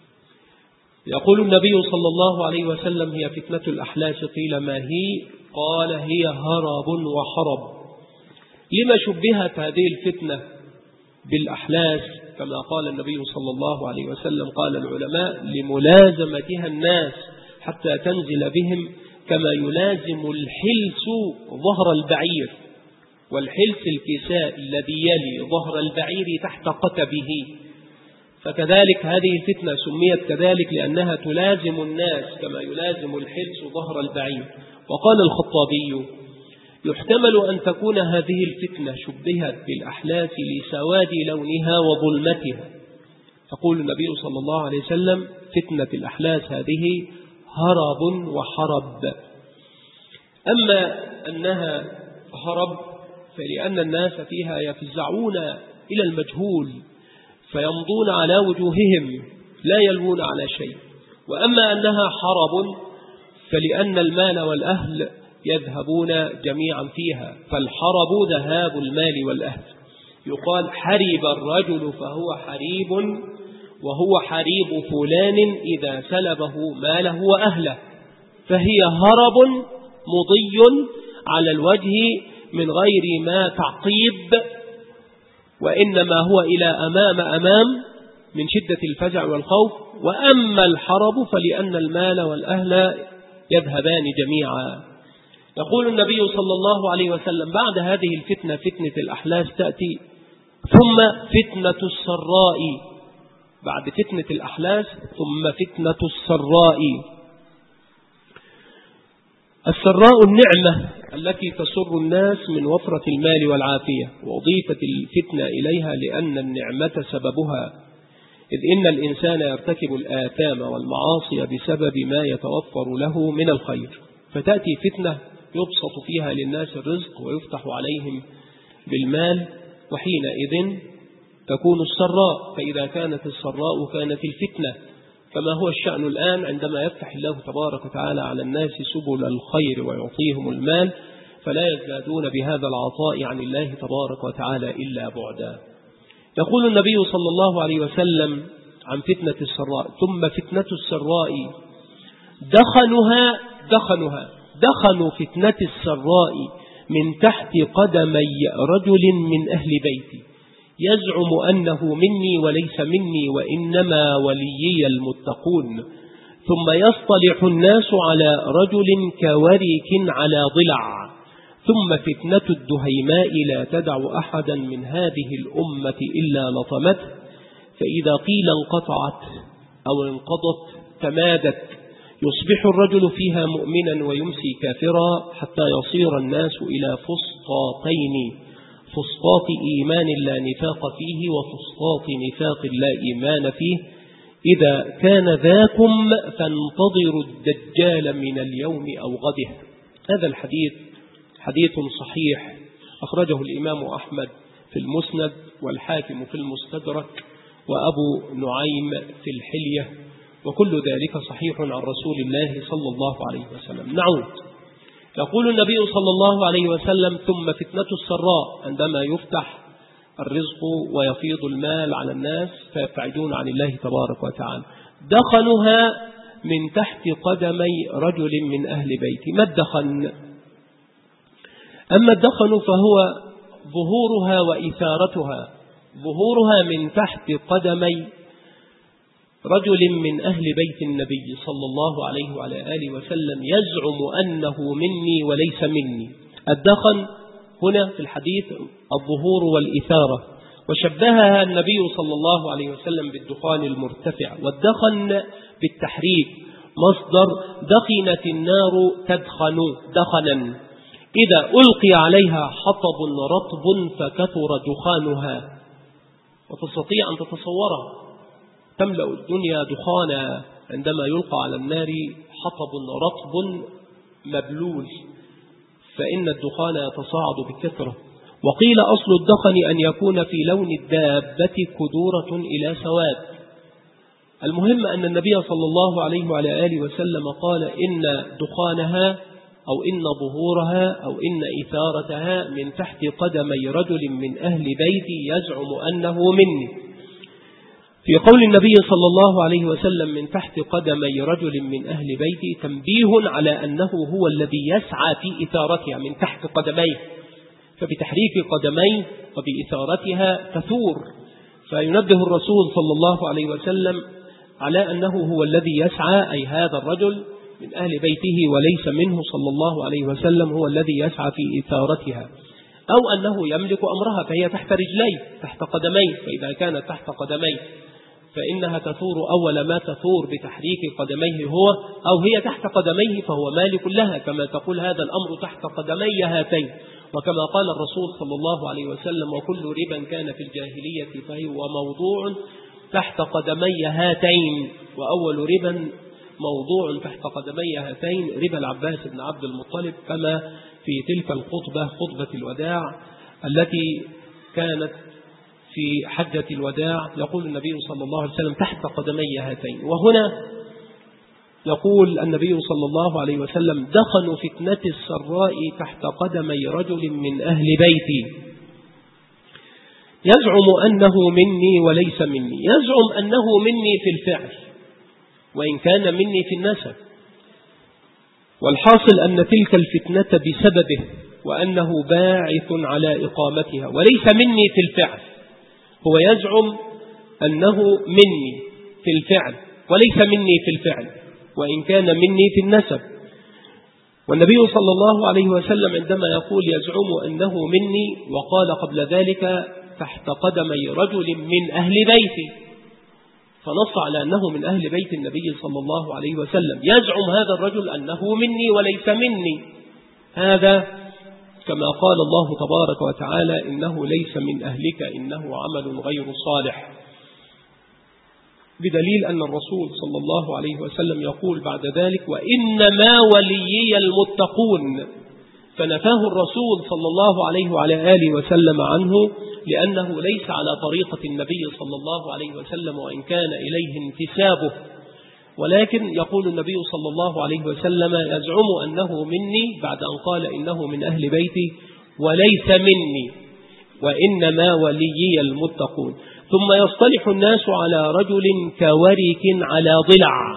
يقول النبي صلى الله عليه وسلم: هي فتنة الأحلاس. قيل: ما هي؟ قال: هي هرب وحرب. لما شبهت هذه الفتنة بالأحلاس كما قال النبي صلى الله عليه وسلم؟ قال العلماء: لملازمتها الناس حتى تنزل بهم كما يلازم الحلس ظهر البعير، والحلس الكساء الذي يلي ظهر البعير تحت قتبه. فكذلك هذه الفتنة سميت كذلك لأنها تلازم الناس كما يلازم الحلس ظهر البعير. وقال الخطابي: يحتمل أن تكون هذه الفتنة شبهت بالأحلاس لسواد لونها وظلمتها. يقول النبي صلى الله عليه وسلم: فتنة الأحلاس هذه هرب وحرب. أما أنها هرب فلأن الناس فيها يفزعون إلى المجهول فيمضون على وجوههم لا يلوون على شيء. وأما أنها حرب فلأن المال والأهل يذهبون جميعا فيها، فالحرب ذهاب المال والأهل. يقال: حرب الرجل فهو حريب، وهو حريب فلان إذا سلبه ماله وأهله. فهي هرب مضي على الوجه من غير ما تعقيب، وإنما هو إلى أمام من شدة الفزع والخوف. وأما الحرب فلأن المال والأهل يذهبان جميعا. يقول النبي صلى الله عليه وسلم: بعد هذه الفتنة فتنة الأحلاس تأتي ثم فتنة السراء. بعد فتنة الأحلاس ثم فتنة السراء. السراء النعمة التي تسر الناس من وفرة المال والعافية، وأضيفت الفتنة إليها لأن النعمة سببها، إذ إن الإنسان يرتكب الآثام والمعاصي بسبب ما يتوفر له من الخير، فتأتي فتنة يبسط فيها للناس الرزق ويفتح عليهم بالمال، وحينئذ تكون السراء. فإذا كانت السراء كانت الفتنة، كما هو الشأن الآن عندما يفتح الله تبارك وتعالى على الناس سبل الخير ويعطيهم المال، فلا يزدادون بهذا العطاء عن الله تبارك وتعالى إلا بعدا. يقول النبي صلى الله عليه وسلم عن فتنة السراء: ثم فتنة السراء دخنوا فتنة السراء من تحت قدمي رجل من أهل بيتي يزعم أنه مني وليس مني وإنما وليي المتقون، ثم يصطلح الناس على رجل كورك على ضلع، ثم فتنة الدهيماء لا تدع أحدا من هذه الأمة إلا لطمته، فإذا قيل انقطعت أو انقضت تمادت، يصبح الرجل فيها مؤمنا ويمسي كافرا، حتى يصير الناس إلى فسطاطين: فسطاط إيمان لا نفاق فيه، وفسطاط نفاق لا إيمان فيه. إذا كان ذاكم فانتظروا الدجال من اليوم أو غده. هذا الحديث حديث صحيح، أخرجه الإمام أحمد في المسند، والحاكم في المستدرك، وأبو نعيم في الحلية، وكل ذلك صحيح عن رسول الله صلى الله عليه وسلم. نعود. يقول النبي صلى الله عليه وسلم: ثم فتنة السراء، عندما يفتح الرزق ويفيض المال على الناس فيبتعدون عن الله تبارك وتعالى، دخنها من تحت قدمي رجل من أهل بيتي. ما الدخن؟ أما الدخن فهو ظهورها وإثارتها. ظهورها من تحت قدمي رجل من أهل بيت النبي صلى الله عليه وعلى آله وسلم يزعم أنه مني وليس مني. الدخن هنا في الحديث الظهور والإثارة، وشبهها النبي صلى الله عليه وسلم بالدخان المرتفع، والدخن بالتحريك، مصدر دخنت النار تدخن دخنا، إذا ألقي عليها حطب رطب فكثر دخانها. وتستطيع أن تتصورها، تملأ الدنيا دخانا عندما يلقى على النار حطب رطب مبلول، فإن الدخان يتصاعد بكثرة. وقيل أصل الدخن أن يكون في لون الدابة كدورة إلى سواد. المهم أن النبي صلى الله عليه وعلى آله وسلم قال: إن دخانها أو إن ظهورها أو إن إثارتها من تحت قدمي رجل من أهل بيتي يزعم أنه مني. في قول النبي صلى الله عليه وسلم من تحت قدمي رجل من أهل بيتي تنبيه على أنه هو الذي يسعى في إثارتها من تحت قدميه، فبتحريك قدميه وبإثارتها تثور، فينبه الرسول صلى الله عليه وسلم على أنه هو الذي يسعى، أي هذا الرجل من أهل بيته وليس منه صلى الله عليه وسلم هو الذي يسعى في إثارتها، أو أنه يملك أمرها فهي تحت رجليه تحت قدميه، فإذا كانت تحت قدميه فإنها تثور أول ما تثور بتحريك قدميه هو، أو هي تحت قدميه فهو مالك لها، كما تقول هذا الأمر تحت قدمي هاتين، وكما قال الرسول صلى الله عليه وسلم: وكل ربا كان في الجاهلية فهو موضوع تحت قدمي هاتين. وأول ربا موضوع تحت قدمي هاتين ربا العباس بن عبد المطلب، كما في تلك الخطبة خطبة الوداع التي كانت في حجة الوداع، يقول النبي صلى الله عليه وسلم: تحت قدمي هاتين. وهنا يقول النبي صلى الله عليه وسلم: دخن فتنة السراء تحت قدمي رجل من أهل بيتي يزعم أنه مني وليس مني. يزعم أنه مني في الفعل وإن كان مني في النسب، والحاصل أن تلك الفتنة بسببه وأنه باعث على إقامتها، وليس مني في الفعل. هو يزعم أنه مني في الفعل وليس مني في الفعل وإن كان مني في النسب. والنبي صلى الله عليه وسلم عندما يقول يزعم أنه مني، وقال قبل ذلك تحت قدمي رجل من أهل بيتي، فنص على أنه من أهل بيت النبي صلى الله عليه وسلم. يزعم هذا الرجل أنه مني وليس مني، هذا كما قال الله تبارك وتعالى: إنه ليس من أهلك إنه عمل غير صالح، بدليل أن الرسول صلى الله عليه وسلم يقول بعد ذلك: وإنما وليي المتقون، فنفاه الرسول صلى الله عليه وعلى آله وسلم عنه، لأنه ليس على طريقة النبي صلى الله عليه وسلم وإن كان إليه انتسابه، ولكن يقول النبي صلى الله عليه وسلم يزعم أنه مني بعد أن قال إنه من أهل بيتي وليس مني وإنما وليي المتقون. ثم يصطلح الناس على رجل كورك على ضلع.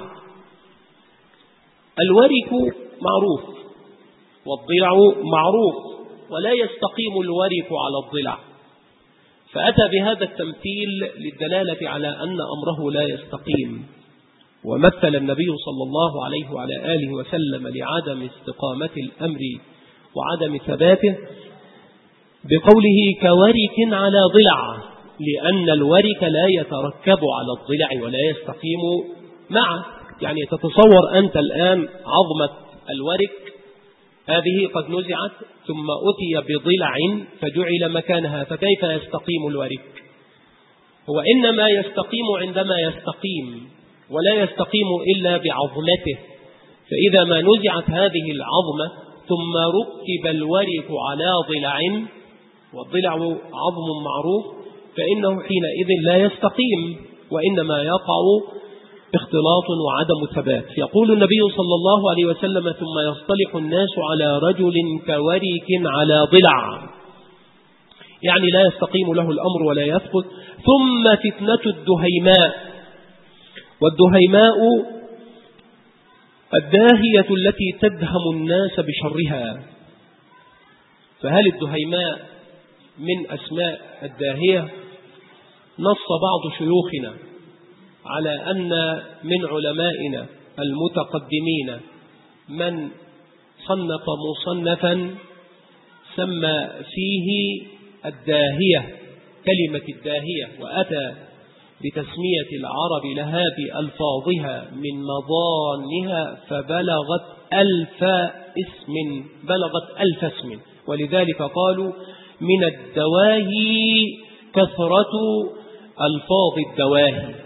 الورك معروف والضلع معروف، ولا يستقيم الورك على الضلع، فأتى بهذا التمثيل للدلالة على أن أمره لا يستقيم. ومثل النبي صلى الله عليه وعلى آله وسلم لعدم استقامة الأمر وعدم ثباته بقوله كورك على ضلع، لأن الورك لا يتركب على الضلع ولا يستقيم معه. يعني تتصور أنت الآن عظمة الورك هذه قد نزعت ثم أتي بضلع فجعل مكانها، فكيف يستقيم الورك؟ هو إنما يستقيم عندما يستقيم، ولا يستقيم إلا بعظمته. فإذا ما نزعت هذه العظمة ثم ركب الورك على ضلع، والضلع عظم معروف، فإنه حينئذ لا يستقيم، وإنما يقع اختلاط وعدم ثبات. يقول النبي صلى الله عليه وسلم ثم يصطلح الناس على رجل كورك على ضلع، يعني لا يستقيم له الأمر ولا يثبت. ثم فتنة الدهيماء. والدهيماء الداهية التي تدهم الناس بشرها. فهل الدهيماء من أسماء الداهية؟ نص بعض شيوخنا على أن من علمائنا المتقدمين من صنف مصنفا سمى فيه الداهية، كلمة الداهية، وأتى بتسمية العرب لها بألفاظها من مضانها فبلغت 1000 اسم، ولذلك قالوا من الدواهي كثرة ألفاظ الدواهي،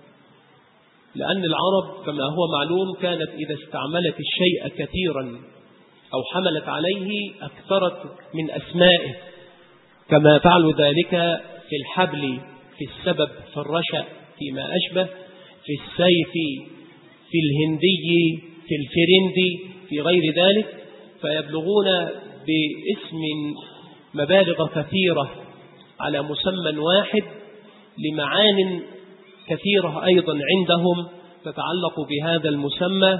لأن العرب كما هو معلوم كانت إذا استعملت الشيء كثيرا أو حملت عليه أكثرت من أسمائه، كما فعلوا ذلك في الحبل، في السبب، في الرشأ، فيما أشبه، في السيف، في الهندي، في الفرندي، في غير ذلك، فيبلغون باسم مبالغ كثيرة على مسمى واحد لمعان كثيرة أيضا عندهم تتعلق بهذا المسمى.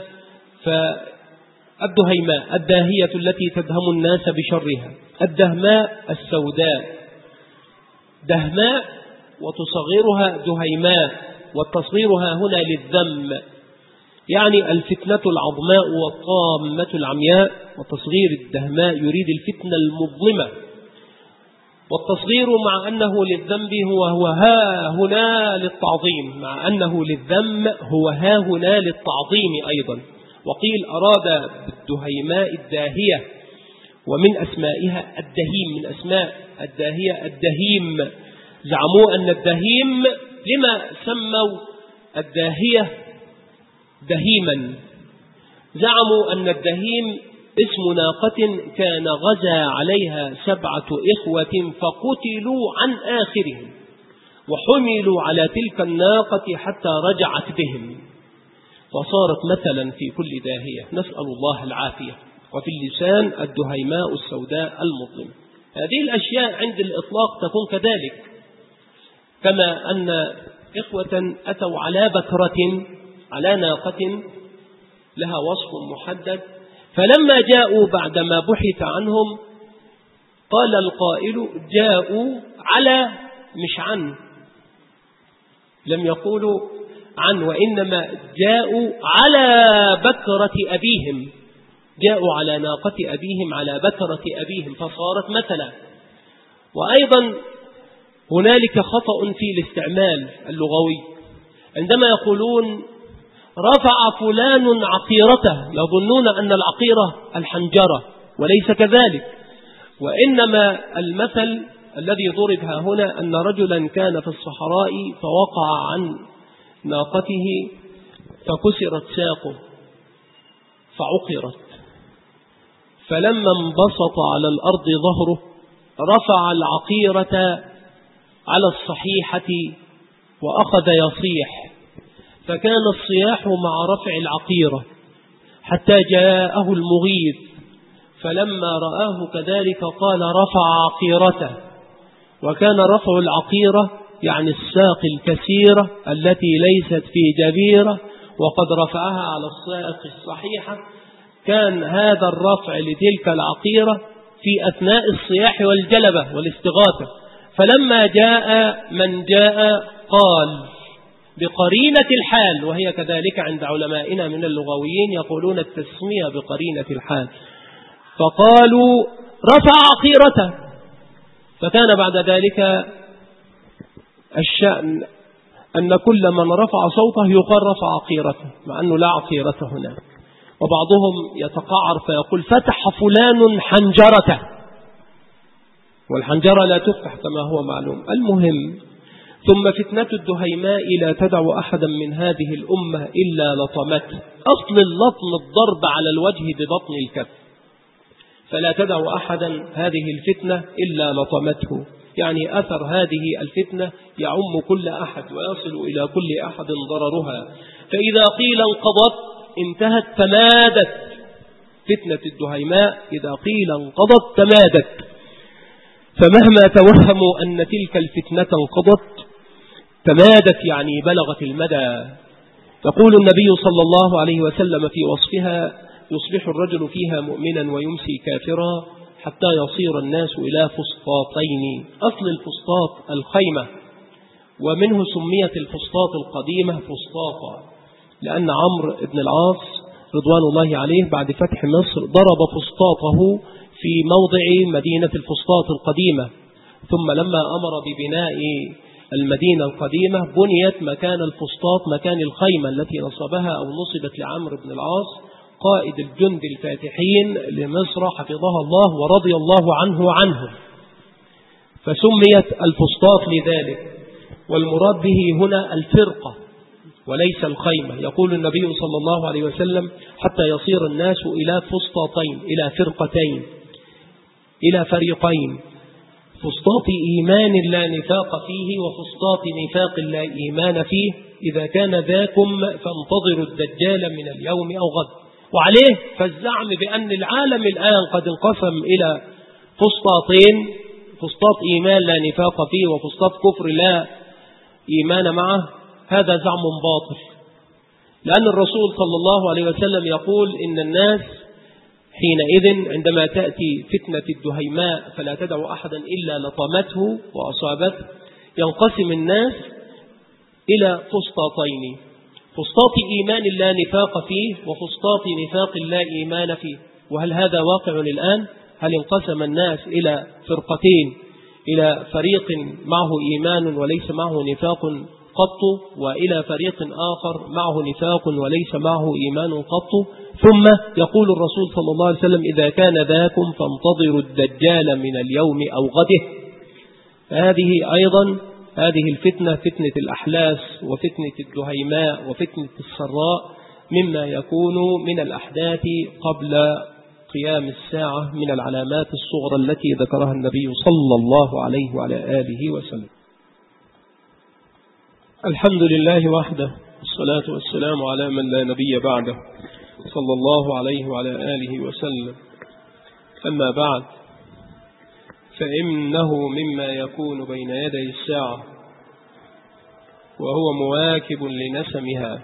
فالدهيماء الداهية التي تدهم الناس بشرها. الدهماء السوداء، دهماء وتصغيرها دهيماء، والتصغيرها هنا للذم، يعني الفتنة العظماء والطامة العمياء، وتصغير الدهماء يريد الفتنة المظلمة. والتصغير مع أنه للذنب هو ها هنا للتعظيم، مع أنه للذم هو ها هنا للتعظيم أيضا. وقيل أراد بالدهيماء الداهية، ومن أسمائها الدهيم، من أسماء الداهية الدهيم. زعموا أن الدهيم، لما سموا الداهية دهيما؟ زعموا أن الدهيم اسم ناقة كان غزا عليها 7 إخوة فقتلوا عن آخرهم، وحملوا على تلك الناقة حتى رجعت بهم، فصارت مثلا في كل داهية، نسأل الله العافية. وفي اللسان الدهيماء السوداء المظلمة. هذه الأشياء عند الإطلاق تكون كذلك، كما أن إخوة أتوا على بكرة، على ناقة لها وصف محدد، فلما جاءوا بعدما بحث عنهم قال القائل جاءوا على، مش عن، لم يقولوا عن، وإنما جاءوا على بكرة أبيهم، جاءوا على ناقة أبيهم على بكرة أبيهم، فصارت مثلا. وأيضا هنالك خطأ في الاستعمال اللغوي، عندما يقولون رفع فلان عقيرته يظنون أن العقيرة الحنجرة، وليس كذلك، وإنما المثل الذي ضرب ها هنا أن رجلا كان في الصحراء فوقع عن ناقته فكسرت ساقه فعقرت، فلما انبسط على الأرض ظهره رفع العقيرة على الصحيحة وأخذ يصيح، فكان الصياح مع رفع العقيرة حتى جاءه المغيث، فلما رآه كذلك قال رفع عقيرته. وكان رفع العقيرة يعني الساق الكثيرة التي ليست في جبيرة، وقد رفعها على الساق الصحيحة. كان هذا الرفع لتلك العقيرة في أثناء الصياح والجلبة والاستغاثة. فلما جاء من جاء قال بقرينة الحال، وهي كذلك عند علمائنا من اللغويين يقولون التسمية بقرينة الحال، فقالوا رفع عقيرته. فكان بعد ذلك الشأن أن كل من رفع صوته يقال رفع عقيرته، مع أنه لا عقيرة هناك. وبعضهم يتقعر فيقول فتح فلان حنجرته، والحنجرة لا تفتح كما هو معلوم. المهم، ثم فتنة الدهيماء لا تدع أحدا من هذه الأمة إلا لطمته. أصل اللطم الضرب على الوجه ببطن الكف، فلا تدع أحدا هذه الفتنة إلا لطمته، يعني أثر هذه الفتنة يعم كل أحد ويصل إلى كل أحد ضررها. فإذا قيل انقضت انتهت تمادت. فتنة الدهيماء إذا قيل انقضت تمادت. فمهما توهموا أن تلك الفتنة انقضت تمادت، يعني بلغت المدى. يقول النبي صلى الله عليه وسلم في وصفها: يصبح الرجل فيها مؤمنا ويمسي كافرا حتى يصير الناس إلى فسطاطين. أصل الفسطاط الخيمة، ومنه سميت الفسطاط القديمة فسطاطا، لأن عمرو بن العاص رضوان الله عليه بعد فتح مصر ضرب فسطاطه في موضع مدينة الفسطاط القديمة، ثم لما أمر ببناء المدينة القديمة بنيت مكان الفسطاط مكان الخيمة التي نصبها أو نصبت لعمرو بن العاص قائد الجند الفاتحين لمصر حفظها الله ورضي الله عنه وعنهم، فسميت الفسطاط لذلك. والمراد به هنا الفرقة وليس الخيمة. يقول النبي صلى الله عليه وسلم: حتى يصير الناس إلى فسطاطين، إلى فرقتين، إلى فريقين، فسطاط إيمان لا نفاق فيه وفسطاط نفاق لا إيمان فيه. إذا كان ذاكم فانتظروا الدجال من اليوم أو غد. وعليه فالزعم بأن العالم الآن قد انقسم إلى فسطاطين: فسطاط إيمان لا نفاق فيه وفسطاط كفر لا إيمان معه، هذا زعم باطل. لأن الرسول صلى الله عليه وسلم يقول إن الناس حينئذ عندما تأتي فتنة الدهيماء فلا تدع أحدا إلا لطمته وأصابته، ينقسم الناس إلى فسطاطين: فسطاط إيمان لا نفاق فيه وفسطاط نفاق لا إيمان فيه. وهل هذا واقع الآن؟ هل انقسم الناس إلى فرقتين، إلى فريق معه إيمان وليس معه نفاق قط، وإلى فريق آخر معه نفاق وليس معه إيمان قط؟ ثم يقول الرسول صلى الله عليه وسلم: إذا كان ذاكم فانتظروا الدجال من اليوم أو غده. هذه أيضا هذه الفتنة، فتنة الأحلاس وفتنة الدهيماء وفتنة السراء، مما يكون من الأحداث قبل قيام الساعة من العلامات الصغرى التي ذكرها النبي صلى الله عليه وعلى آله وسلم. الحمد لله وحده، والصلاة والسلام على من لا نبي بعده، صلى الله عليه وعلى آله وسلم. أما بعد، فإنه مما يكون بين يدي الساعة وهو مواكب لنسمها،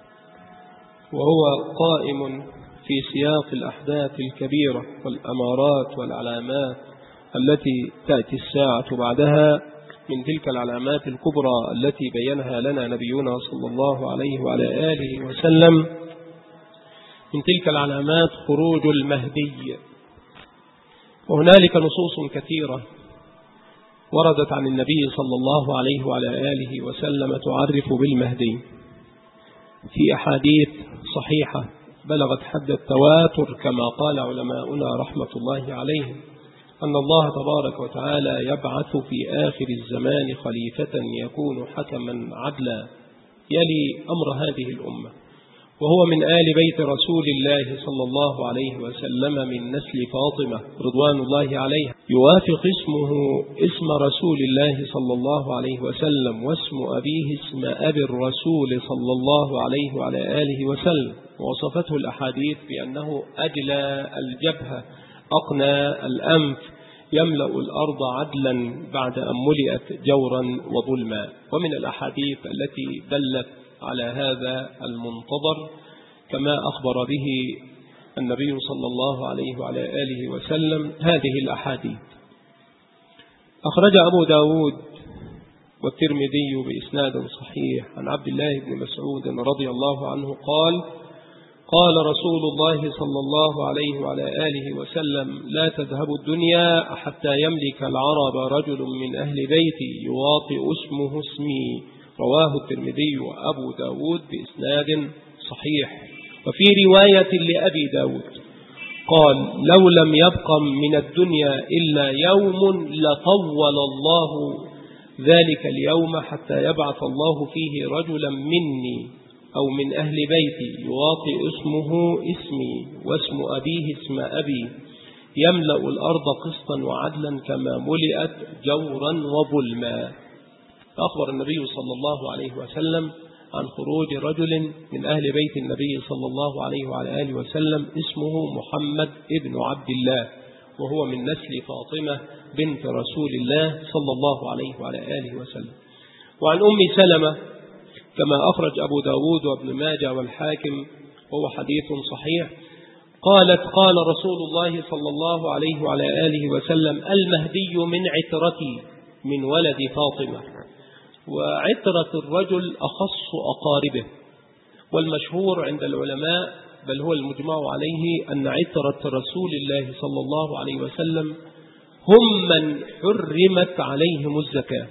وهو قائم في سياق الأحداث الكبيرة والأمارات والعلامات التي تأتي الساعة بعدها، من تلك العلامات الكبرى التي بينها لنا نبينا صلى الله عليه وعلى آله وسلم. من تلك العلامات خروج المهدي. وهنالك نصوص كثيرة وردت عن النبي صلى الله عليه وعلى آله وسلم تعرف بالمهدي، في أحاديث صحيحة بلغت حد التواتر، كما قال علماؤنا رحمة الله عليهم: أن الله تبارك وتعالى يبعث في آخر الزمان خليفة يكون حكما عدلا يلي أمر هذه الأمة، وهو من آل بيت رسول الله صلى الله عليه وسلم من نسل فاطمة رضوان الله عليها، يوافق اسمه اسم رسول الله صلى الله عليه وسلم، واسم أبيه اسم أبي الرسول صلى الله عليه وعلى آله وسلم. ووصفته الأحاديث بأنه أجلى الجبهة أقنى الأنف، يملأ الأرض عدلا بعد أن ملئت جورا وظلما. ومن الأحاديث التي دلت على هذا المنتظر كما أخبر به النبي صلى الله عليه وعلى آله وسلم هذه الأحاديث. أخرج أبو داود والترمذي بإسناد صحيح عن عبد الله بن مسعود رضي الله عنه قال: قال رسول الله صلى الله عليه وعلى آله وسلم: لا تذهب الدنيا حتى يملك العرب رجل من أهل بيتي يواطئ اسمه اسمي. رواه الترمذي وأبو داود بإسناد صحيح. وفي رواية لأبي داود قال: لو لم يبق من الدنيا إلا يوم لطول الله ذلك اليوم حتى يبعث الله فيه رجلا مني أو من أهل بيتي يواطئ اسمه اسمي واسم أبيه اسم أبي، يملأ الأرض قسطا وعدلا كما ملئت جورا وظلما. أخبر النبي صلى الله عليه وسلم عن خروج رجل من أهل بيت النبي صلى الله عليه وعلى آله وسلم اسمه محمد ابن عبد الله، وهو من نسل فاطمة بنت رسول الله صلى الله عليه وعلى آله وسلم. وعن أم سلمة كما أخرج أبو داود وابن ماجه والحاكم، وهو حديث صحيح، قالت: قال رسول الله صلى الله عليه وعلى آله وسلم: المهدي من عترتي من ولد فاطمة. وعترة الرجل أخص أقاربه، والمشهور عند العلماء بل هو المجمع عليه أن عترة رسول الله صلى الله عليه وسلم هم من حرمت عليهم الزكاة.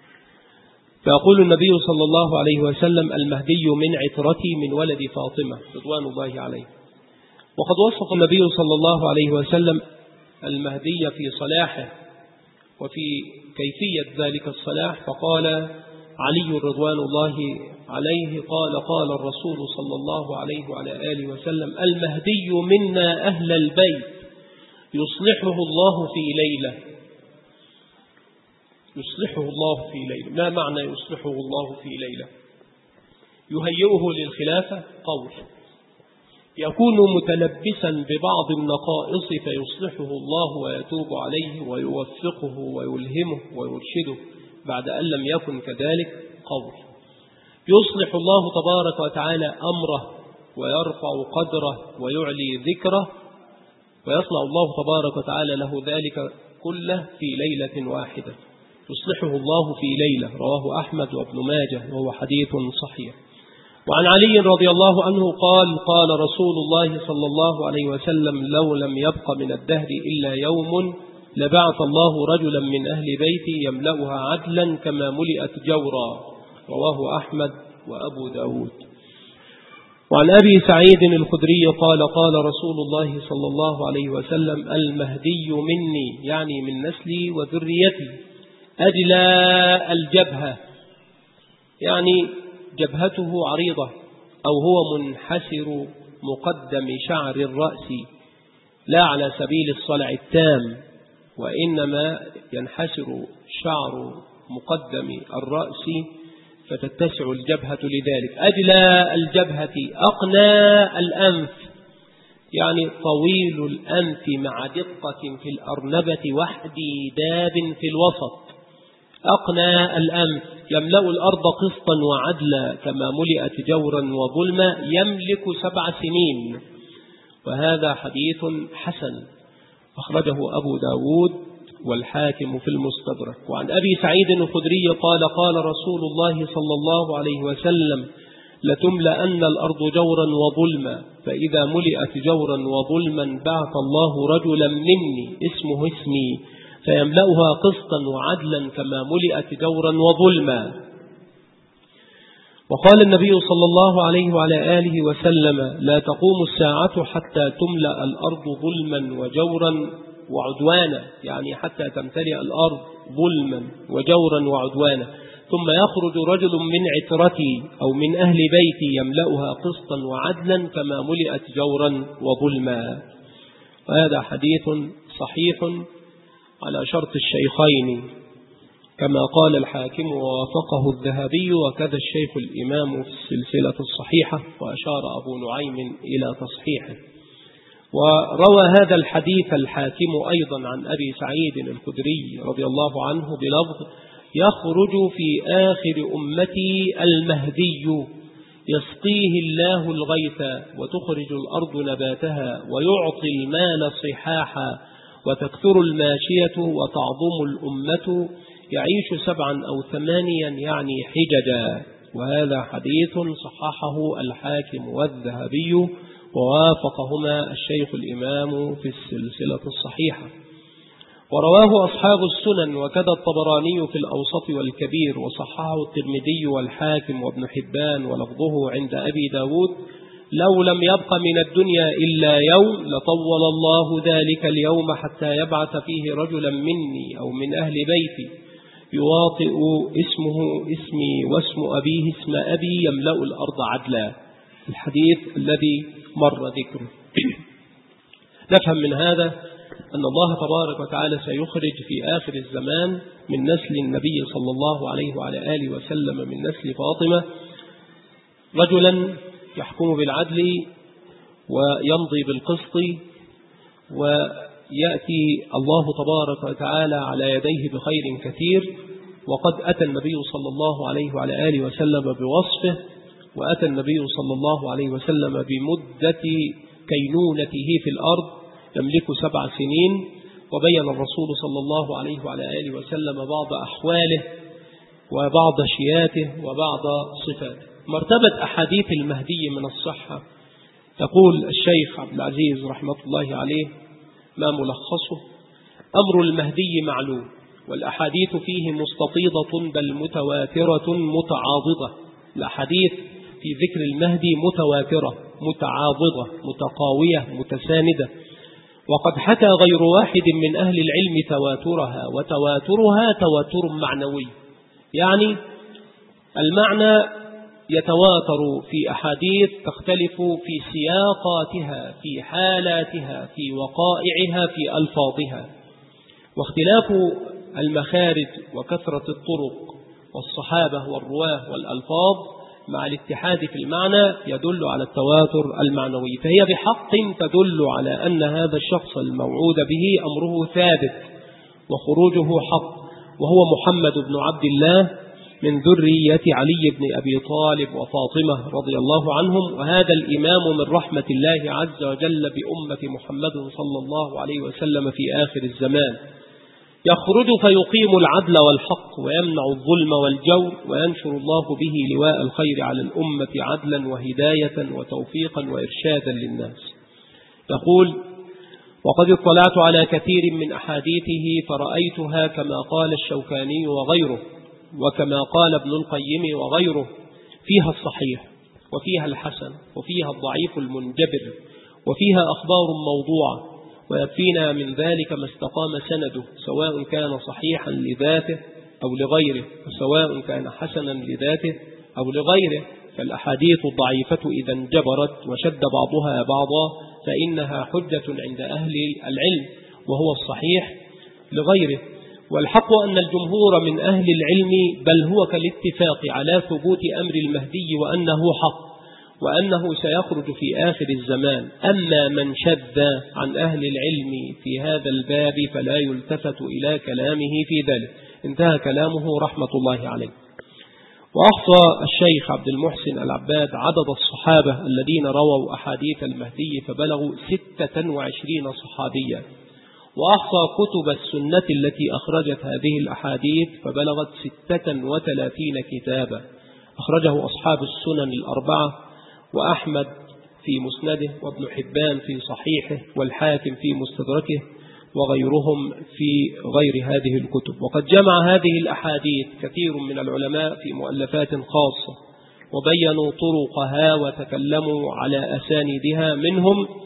فيقول النبي صلى الله عليه وسلم: المهدي من عترتي من ولد فاطمة رضوان الله عليه. وقد وصف النبي صلى الله عليه وسلم المهدي في صلاحه وفي كيفية ذلك الصلاح، فقال علي رضوان الله عليه قال الرسول صلى الله عليه وعلى آله وسلم: المهدي منا أهل البيت يصلحه الله في ليلة. يصلحه الله في ليلة، ما معنى يصلحه الله في ليلة؟ يهيئه للخلافة قول، يكون متلبسا ببعض النقائص فيصلحه الله ويتوب عليه ويوفقه ويلهمه ويرشده بعد أن لم يكن كذلك قول. يصلح الله تبارك وتعالى أمره ويرفع قدره ويعلي ذكره، ويصنع الله تبارك وتعالى له ذلك كله في ليلة واحدة. يصلحه الله في ليلة، رواه أحمد وابن ماجه وهو حديث صحيح. وعن علي رضي الله عنه قال: قال رسول الله صلى الله عليه وسلم: لو لم يبق من الدهر إلا يوم لبعث الله رجلا من أهل بيتي يملأها عدلا كما ملئت جورا. رواه أحمد وأبو داود. وعن أبي سعيد الخدري قال: قال رسول الله صلى الله عليه وسلم: المهدي مني، يعني من نسلي وذريتي، أجلى الجبهة، يعني جبهته عريضة أو هو منحسر مقدم شعر الرأس، لا على سبيل الصلع التام، وإنما ينحسر شعر مقدم الرأس فتتسع الجبهة لذلك. أجلى الجبهة أقنى الأنف، يعني طويل الأنف مع دقة في الأرنبة واحتداب في الوسط. أقنى الأنف، يملأ الأرض قسطا وعدلا كما ملئت جورا وظلما، يملك 7 سنين. وهذا حديث حسن أخرجه أبو داود والحاكم في المستدرك. وعن أبي سعيد الخدري قال: قال رسول الله صلى الله عليه وسلم: لتملأن الأرض جورا وظلما، فإذا ملئت جورا وظلما بعث الله رجلا مني اسمه اسمي فيملأها قسطا وعدلا كما ملئت جورا وظلما. وقال النبي صلى الله عليه وعلى آله وسلم: لا تقوم الساعة حتى تملأ الأرض ظلما وجورا وعدوانا، يعني حتى تمتلئ الأرض ظلما وجورا وعدوانا، ثم يخرج رجل من عترتي أو من أهل بيتي يملأها قسطا وعدلا كما ملئت جورا وظلما. وهذا حديث صحيح على شرط الشيخين كما قال الحاكم ووافقه الذهبي، وكذا الشيخ الإمام في السلسلة الصحيحة، وأشار أبو نعيم إلى تصحيحه. وروى هذا الحديث الحاكم أيضا عن أبي سعيد الخدري رضي الله عنه بلفظ: يخرج في آخر أمتي المهدي يسقيه الله الغيث وتخرج الأرض نباتها ويعطي المال صحاحا وتكثر الماشية وتعظم الأمة يعيش 7 أو 8 يعني حججا. وهذا حديث صححه الحاكم والذهبي ووافقهما الشيخ الإمام في السلسلة الصحيحة. ورواه أصحاب السنن وكذا الطبراني في الأوسط والكبير، وصححه الترمذي والحاكم وابن حبان، ولفظه عند أبي داود: لو لم يبق من الدنيا إلا يوم لطول الله ذلك اليوم حتى يبعث فيه رجلا مني أو من أهل بيتي يواطئ اسمه اسمي واسم أبيه اسم أبي يملأ الأرض عدلا. الحديث الذي مر ذكره. نفهم من هذا أن الله تبارك وتعالى سيخرج في آخر الزمان من نسل النبي صلى الله عليه وعلى آله وسلم من نسل فاطمة رجلا يحكم بالعدل ويمضي بالقسط، ويأتي الله تبارك وتعالى على يديه بخير كثير. وقد أتى النبي صلى الله عليه وعلى آله وسلم بوصفه، وأتى النبي صلى الله عليه وسلم بمدة كينونته في الأرض يملك 7 سنين. وبين الرسول صلى الله عليه وعلى آله وسلم بعض أحواله وبعض شياته وبعض صفاته. مرتبة أحاديث المهدي من الصحة، يقول الشيخ عبد العزيز رحمة الله عليه: ما ملخصه؟ أمر المهدي معلوم، والأحاديث فيه مستطيضة بل متواترة متعاضدة. الأحاديث في ذكر المهدي متواترة متعاضدة متقاوية متساندة، وقد حكى غير واحد من أهل العلم تواترها، وتواترها تواتر معنوي، يعني المعنى يتواتر في أحاديث تختلف في سياقاتها في حالاتها في وقائعها في ألفاظها. واختلاف المخارج وكثرة الطرق والصحابة والرواه والألفاظ مع الاتحاد في المعنى يدل على التواتر المعنوي، فهي بحق تدل على أن هذا الشخص الموعود به أمره ثابت وخروجه حق، وهو محمد بن عبد الله من ذرية علي بن أبي طالب وفاطمة رضي الله عنهم. وهذا الإمام من رحمة الله عز وجل بأمة محمد صلى الله عليه وسلم في آخر الزمان، يخرج فيقيم العدل والحق ويمنع الظلم والجور، وينشر الله به لواء الخير على الأمة عدلا وهداية وتوفيقا وإرشادا للناس. يقول: وقد اطلعت على كثير من أحاديثه فرأيتها كما قال الشوكاني وغيره، وكما قال ابن القيم وغيره، فيها الصحيح وفيها الحسن وفيها الضعيف المنجبر، وفيها أخبار موضوعة، ويكفينا من ذلك ما استقام سنده، سواء كان صحيحا لذاته أو لغيره، وسواء كان حسنا لذاته أو لغيره. فالأحاديث الضعيفة إذا انجبرت وشد بعضها بعضا فإنها حجة عند أهل العلم، وهو الصحيح لغيره. والحق أن الجمهور من أهل العلم بل هو كالاتفاق على ثبوت أمر المهدي وأنه حق، وأنه سيخرج في آخر الزمان. أما من شذ عن أهل العلم في هذا الباب فلا يلتفت إلى كلامه في ذلك. انتهى كلامه رحمة الله عليه. وأحصى الشيخ عبد المحسن العباد عدد الصحابة الذين رووا أحاديث المهدي فبلغوا 26 صحابيا، وأحصى كتب السنة التي أخرجت هذه الأحاديث فبلغت 36 كتابا، أخرجه أصحاب السنن الأربعة، وأحمد في مسنده، وابن حبان في صحيحه، والحاكم في مستدركه، وغيرهم في غير هذه الكتب. وقد جمع هذه الأحاديث كثير من العلماء في مؤلفات خاصة وبينوا طرقها وتكلموا على أسانيدها. منهم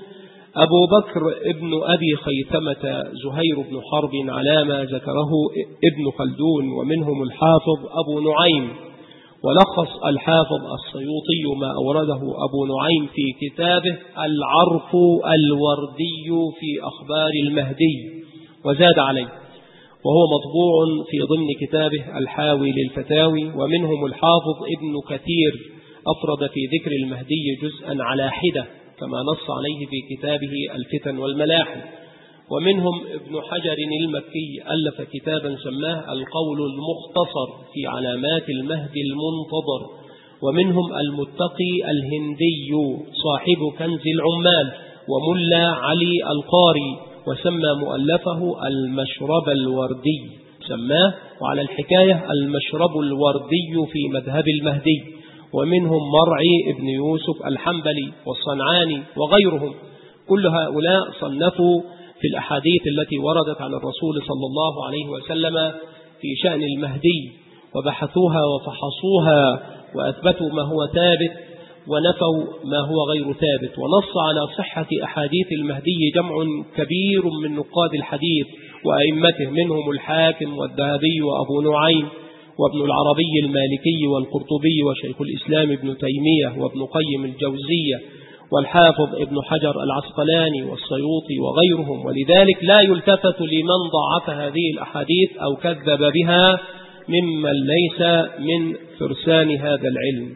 أبو بكر ابن أبي خيثمة زهير بن حرب على ما ذكره ابن خلدون، ومنهم الحافظ أبو نعيم. ولخص الحافظ السيوطي ما أورده أبو نعيم في كتابه العرف الوردي في أخبار المهدي، وزاد عليه، وهو مطبوع في ضمن كتابه الحاوي للفتاوي. ومنهم الحافظ ابن كثير أفرد في ذكر المهدي جزءا على حدة كما نص عليه في كتابه الفتن والملاحم. ومنهم ابن حجر المكي ألف كتابا سماه القول المختصر في علامات المهدي المنتظر. ومنهم المتقي الهندي صاحب كنز العمال وملا علي القاري، وسمى مؤلفه المشرب الوردي، سماه وعلى الحكاية المشرب الوردي في مذهب المهدي. ومنهم مرعي ابن يوسف الحنبلي والصنعاني وغيرهم. كل هؤلاء صنفوا في الأحاديث التي وردت عن الرسول صلى الله عليه وسلم في شأن المهدي، وبحثوها وفحصوها وأثبتوا ما هو ثابت ونفوا ما هو غير ثابت. ونص على صحة أحاديث المهدي جمع كبير من نقاد الحديث وأئمته، منهم الحاكم والذهبي وأبو نعيم وابن العربي المالكي والقرطبي وشيخ الإسلام ابن تيمية وابن قيم الجوزية والحافظ ابن حجر العسقلاني والسيوطي وغيرهم. ولذلك لا يلتفت لمن ضعف هذه الأحاديث أو كذب بها ممن ليس من فرسان هذا العلم.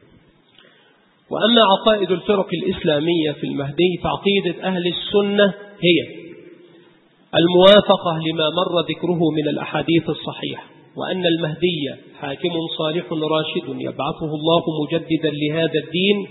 وأما عقائد الفرق الإسلامية في المهدي فعقيدة أهل السنة هي الموافقة لما مر ذكره من الأحاديث الصحيحة، وأن المهدي حاكم صالح راشد يبعثه الله مجددا لهذا الدين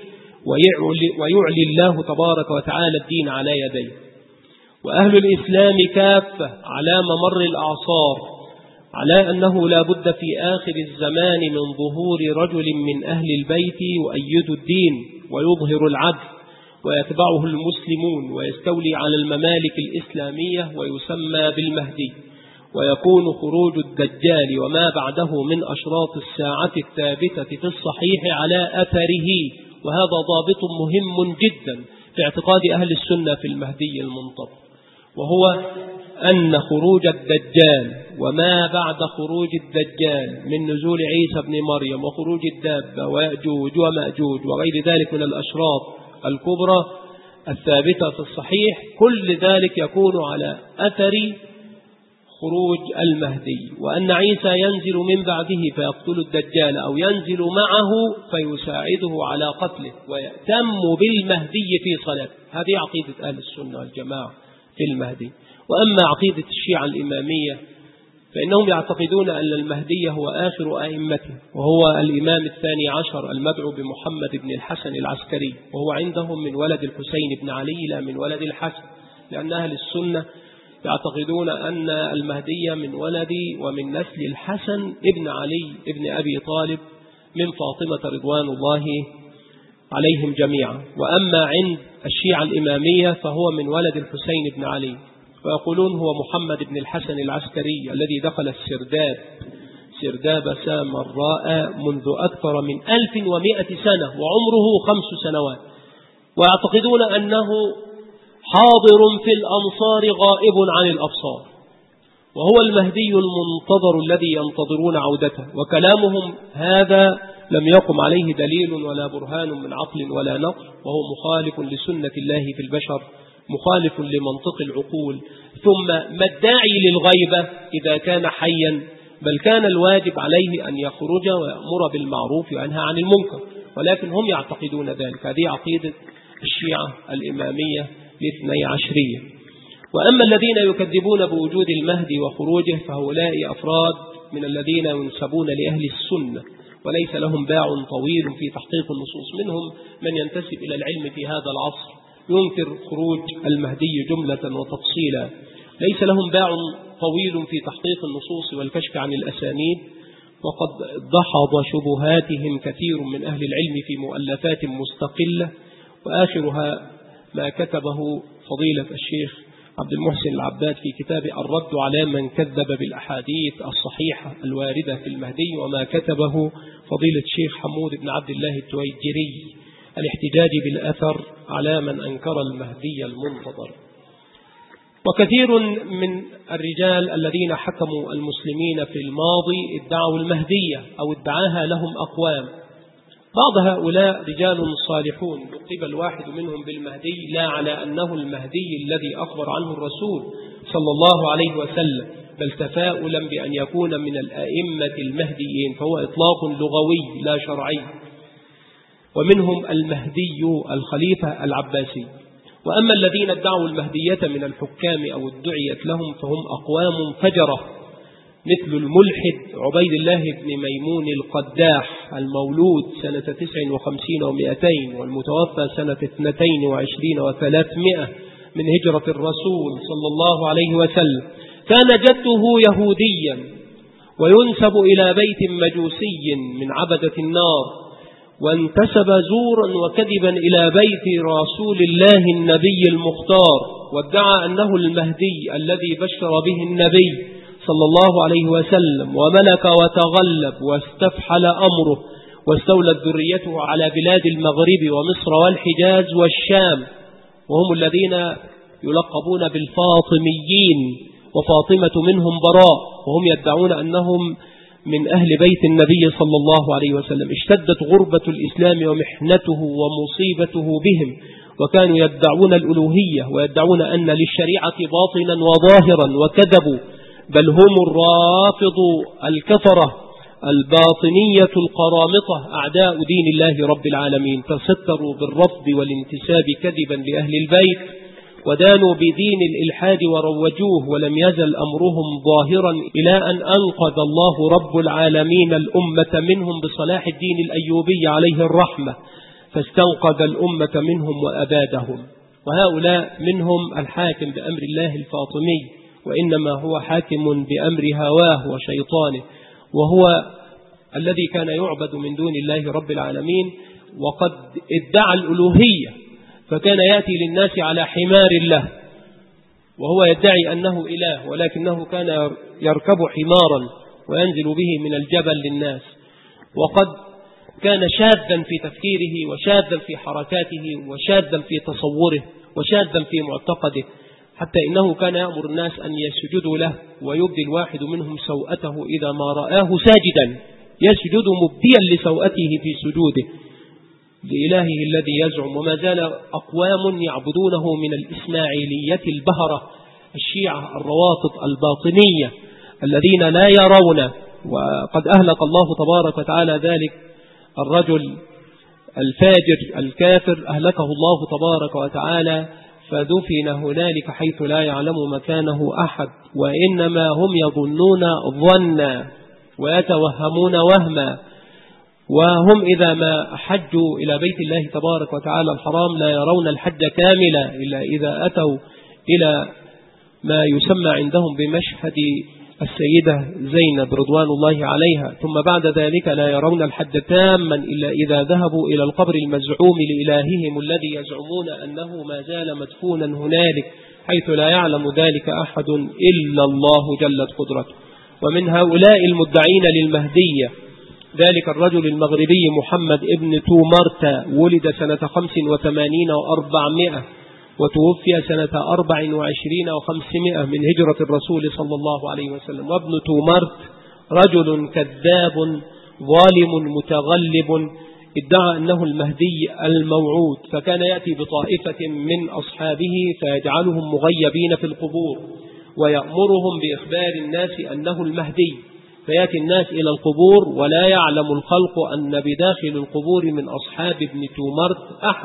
ويعلي الله تبارك وتعالى الدين على يديه. وأهل الإسلام كافة على ممر الأعصار على أنه لا بد في آخر الزمان من ظهور رجل من أهل البيت يؤيد الدين ويظهر العدل ويتبعه المسلمون ويستولي على الممالك الإسلامية ويسمى بالمهدي، ويكون خروج الدجال وما بعده من أشراط الساعة الثابتة في الصحيح على أثره. وهذا ضابط مهم جدا في اعتقاد أهل السنة في المهدي المنتظر، وهو أن خروج الدجال وما بعد خروج الدجال من نزول عيسى بن مريم وخروج الدابة ويأجوج ومأجوج وغير ذلك من الأشراط الكبرى الثابتة في الصحيح، كل ذلك يكون على أثر خروج المهدي، وأن عيسى ينزل من بعده فيقتل الدجال أو ينزل معه فيساعده على قتله ويأتم بالمهدي في صلاته. هذه عقيدة أهل السنة والجماعة في المهدي. وأما عقيدة الشيعة الإمامية فإنهم يعتقدون أن المهدي هو آخر أئمته، وهو الإمام الثاني عشر المدعو بمحمد بن الحسن العسكري، وهو عندهم من ولد الحسين بن علي لا من ولد الحسن، لأن أهل السنة يعتقدون أن المهدي من ولد ومن نسل الحسن ابن علي ابن أبي طالب من فاطمة رضوان الله عليهم جميعا. وأما عند الشيعة الإمامية فهو من ولد الحسين بن علي، ويقولون هو محمد بن الحسن العسكري الذي دخل سرداب سامراء منذ أكثر من 1100 سنة وعمره 5 سنوات، ويعتقدون أنه حاضر في الأمصار غائب عن الأبصار، وهو المهدي المنتظر الذي ينتظرون عودته. وكلامهم هذا لم يقم عليه دليل ولا برهان من عقل ولا نقل، وهو مخالف لسنة الله في البشر، مخالف لمنطق العقول. ثم ما الداعي للغيبة إذا كان حيا؟ بل كان الواجب عليه أن يخرج ويأمر بالمعروف وينهى عن المنكر، ولكن هم يعتقدون ذلك. هذه عقيدة الشيعة الإمامية الاثني عشرية. وأما الذين يكذبون بوجود المهدي وخروجه فهؤلاء أفراد من الذين ينسبون لأهل السنة وليس لهم باع طويل في تحقيق النصوص. منهم من ينتسب إلى العلم في هذا العصر ينكر خروج المهدي جملة وتفصيلا، ليس لهم باع طويل في تحقيق النصوص والكشف عن الأسانيد، وقد دحض شبهاتهم كثير من أهل العلم في مؤلفات مستقلة، وآخرها ما كتبه فضيلة الشيخ عبد المحسن العباد في كتاب الرد على من كذب بالأحاديث الصحيحة الواردة في المهدي، وما كتبه فضيلة الشيخ حمود بن عبد الله التويجري الاحتجاج بالأثر على من أنكر المهدي المنتظر. وكثير من الرجال الذين حكموا المسلمين في الماضي ادعوا المهدية أو ادعاها لهم أقوام. بعض هؤلاء رجال صالحون يقتب الواحد منهم بالمهدي لا على أنه المهدي الذي أخبر عنه الرسول صلى الله عليه وسلم، بل تفاؤلا بأن يكون من الأئمة المهديين، فهو إطلاق لغوي لا شرعي. ومنهم المهدي الخليفة العباسي. وأما الذين ادعوا المهدية من الحكام أو ادعيت لهم فهم أقوام فجرة، مثل الملحد عبيد الله بن ميمون القداح المولود سنة 59 و200 والمتوفى سنة 22 و300 من هجرة الرسول صلى الله عليه وسلم. كان جده يهوديا وينسب إلى بيت مجوسي من عبدة النار، وانتسب زورا وكذبا إلى بيت رسول الله النبي المختار، وادعى أنه المهدي الذي بشر به النبي صلى الله عليه وسلم، وملك وتغلب واستفحل أمره، واستولت ذريته على بلاد المغرب ومصر والحجاز والشام، وهم الذين يلقبون بالفاطميين، وفاطمة منهم براء، وهم يدعون أنهم من أهل بيت النبي صلى الله عليه وسلم. اشتدت غربة الإسلام ومحنته ومصيبته بهم، وكانوا يدعون الألوهية ويدعون أن للشريعة باطنا وظاهرا، وكذبوا، بل هم الرافض الكفرة الباطنية القرامطة أعداء دين الله رب العالمين، تستروا بالرفض والانتساب كذبا لأهل البيت، ودانوا بدين الإلحاد وروجوه، ولم يزل أمرهم ظاهرا إلى أن أنقذ الله رب العالمين الأمة منهم بصلاح الدين الأيوبي عليه الرحمة، فاستنقذ الأمة منهم وأبادهم. وهؤلاء منهم الحاكم بأمر الله الفاطمي، وإنما هو حاكم بأمر هواه وشيطانه، وهو الذي كان يعبد من دون الله رب العالمين، وقد ادعى الألوهية، فكان يأتي للناس على حمار الله، وهو يدعي أنه إله، ولكنه كان يركب حمارا وينزل به من الجبل للناس. وقد كان شاذا في تفكيره، وشاذا في حركاته، وشاذا في تصوره، وشاذا في معتقده، حتى إنه كان يأمر الناس أن يسجدوا له، ويبدي الواحد منهم سوءته إذا ما رآه ساجدا، يسجد مبديا لسوءته في سجوده لإلهه الذي يزعم. وما زال أقوام يعبدونه من الإسماعيلية البهرة، الشيعة الروافض الباطنية الذين لا يرون. وقد أهلك الله تبارك وتعالى ذلك الرجل الفاجر الكافر، أهلكه الله تبارك وتعالى، فدفن هنالك حيث لا يعلم مكانه أحد، وإنما هم يظنون ظنا ويتوهمون وهما. وهم إذا ما حجوا إلى بيت الله تبارك وتعالى الحرام لا يرون الحج كاملا إلا إذا أتوا إلى ما يسمى عندهم بمشهد السيدة زينب رضوان الله عليها، ثم بعد ذلك لا يرون الحج تاما إلا إذا ذهبوا إلى القبر المزعوم لإلههم الذي يزعمون أنه ما زال مدفونا هنالك حيث لا يعلم ذلك أحد إلا الله جلت قدرته. ومن هؤلاء المدعين للمهدية ذلك الرجل المغربي محمد ابن تومرت، ولد سنة 85 و400 وتوفي سنة 24 و500 من هجرة الرسول صلى الله عليه وسلم. وابن تومرت رجل كذاب ظالم متغلب، ادعى أنه المهدي الموعود، فكان يأتي بطائفة من أصحابه فيجعلهم مغيبين في القبور، ويأمرهم بإخبار الناس أنه المهدي، فيأتي الناس إلى القبور ولا يعلم الخلق أن بداخل القبور من أصحاب ابن تومرت أحد،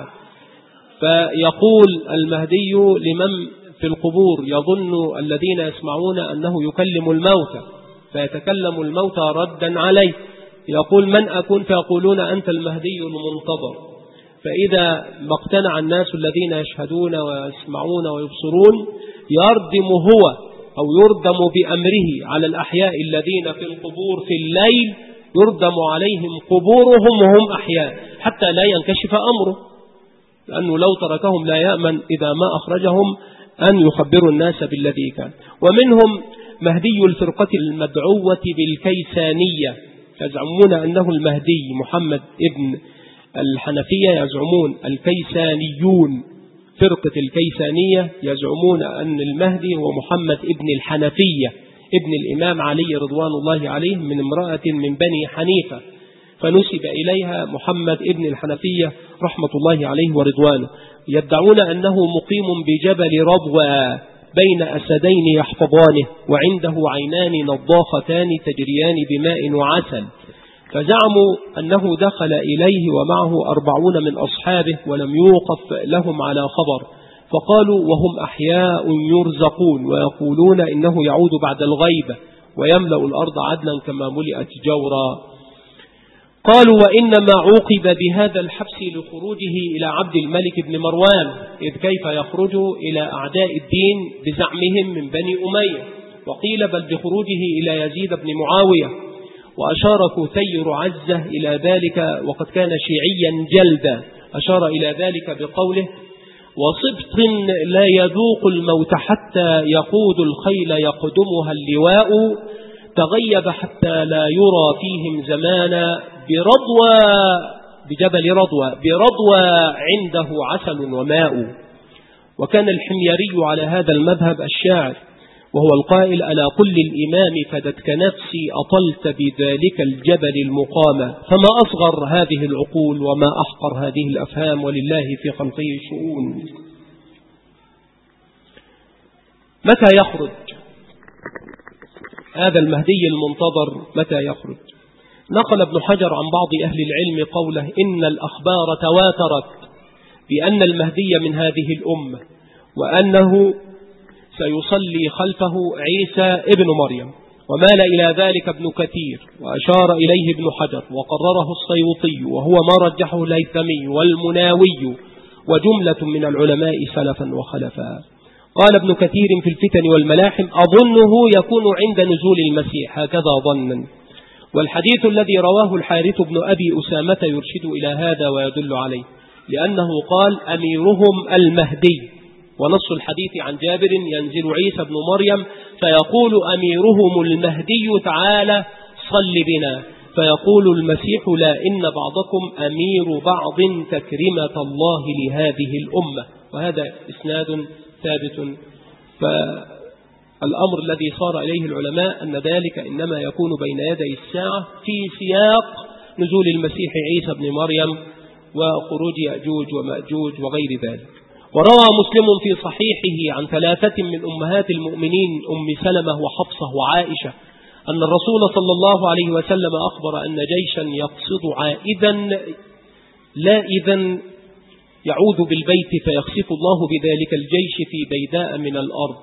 فيقول المهدي لمن في القبور، يظن الذين يسمعون أنه يكلم الموتى، فيتكلم الموتى ردا عليه، يقول من أكون؟ فيقولون أنت المهدي المنتظر. فإذا ما اقتنع الناس الذين يشهدون ويسمعون ويبصرون يردم هو أو يردم بأمره على الأحياء الذين في القبور في الليل، يردم عليهم قبورهم وهم أحياء حتى لا ينكشف أمره، لأنه لو تركهم لا يأمن إذا ما أخرجهم أن يخبروا الناس بالذي كان. ومنهم مهدي الفرقة المدعوة بالكيسانية، يزعمون أنه المهدي محمد ابن الحنفية يزعمون الكيسانيون، فرقة الكيسانية يزعمون أن المهدي هو محمد ابن الحنفية ابن الإمام علي رضوان الله عليه من امرأة من بني حنيفة، فنسب إليها محمد ابن الحنفية رحمة الله عليه ورضوانه. يدعون أنه مقيم بجبل رضوى بين أسدين يحفظانه، وعنده عينان نضاختان تجريان بماء وعسل، فزعموا أنه دخل إليه ومعه 40 من أصحابه ولم يوقف لهم على خبر، فقالوا وهم أحياء يرزقون ويقولون إنه يعود بعد الغيبة ويملأ الأرض عدلا كما ملئت جورا. قالوا وإنما عوقب بهذا الحبس لخروجه إلى عبد الملك بن مروان، إذ كيف يخرج إلى أعداء الدين بزعمهم من بني أمية، وقيل بل بخروجه إلى يزيد بن معاوية. وأشار كثير عزة إلى ذلك وقد كان شيعيا جلدا، أشار إلى ذلك بقوله وصبط لا يذوق الموت حتى يقود الخيل يقدمها اللواء، تغيب حتى لا يرى فيهم زمانا بجبل رضوى عنده عسل وماء. وكان الحميري على هذا المذهب الشاعر، وهو القائل ألا قل للإمام فدتك نفسي أطلت بذلك الجبل المقام، فما أصغر هذه العقول وما أحقر هذه الأفهام، ولله في خلقه شؤون. متى يخرج هذا المهدي المنتظر؟ متى يخرج؟ نقل ابن حجر عن بعض أهل العلم قوله إن الأخبار تواترت بأن المهدي من هذه الأمة، وأنه سيصلي خلفه عيسى ابن مريم، ومال إلى ذلك ابن كثير وأشار إليه ابن حجر وقرره السيوطي، وهو ما رجحه الهيثمي والمناوي وجملة من العلماء سلفا وخلفا. قال ابن كثير في الفتن والملاحم أظنه يكون عند نزول المسيح، هكذا ظنا. والحديث الذي رواه الحارث بن أبي أسامة يرشد إلى هذا ويدل عليه، لأنه قال أميرهم المهدي، ونص الحديث عن جابر ينزل عيسى بن مريم فيقول أميرهم المهدي تعالى صل بنا، فيقول المسيح لا إن بعضكم أمير بعض تكرمة الله لهذه الأمة. وهذا إسناد ثابت. فالأمر الذي صار إليه العلماء أن ذلك إنما يكون بين يدي الساعة في سياق نزول المسيح عيسى بن مريم وخروج يأجوج ومأجوج وغير ذلك. وروى مسلم في صحيحه عن 3 من أمهات المؤمنين أم سلمة وحفصة وعائشة أن الرسول صلى الله عليه وسلم أخبر أن جيشا يقصد عائدا لائذا يعود بالبيت فيخسف الله بذلك الجيش في بيداء من الأرض.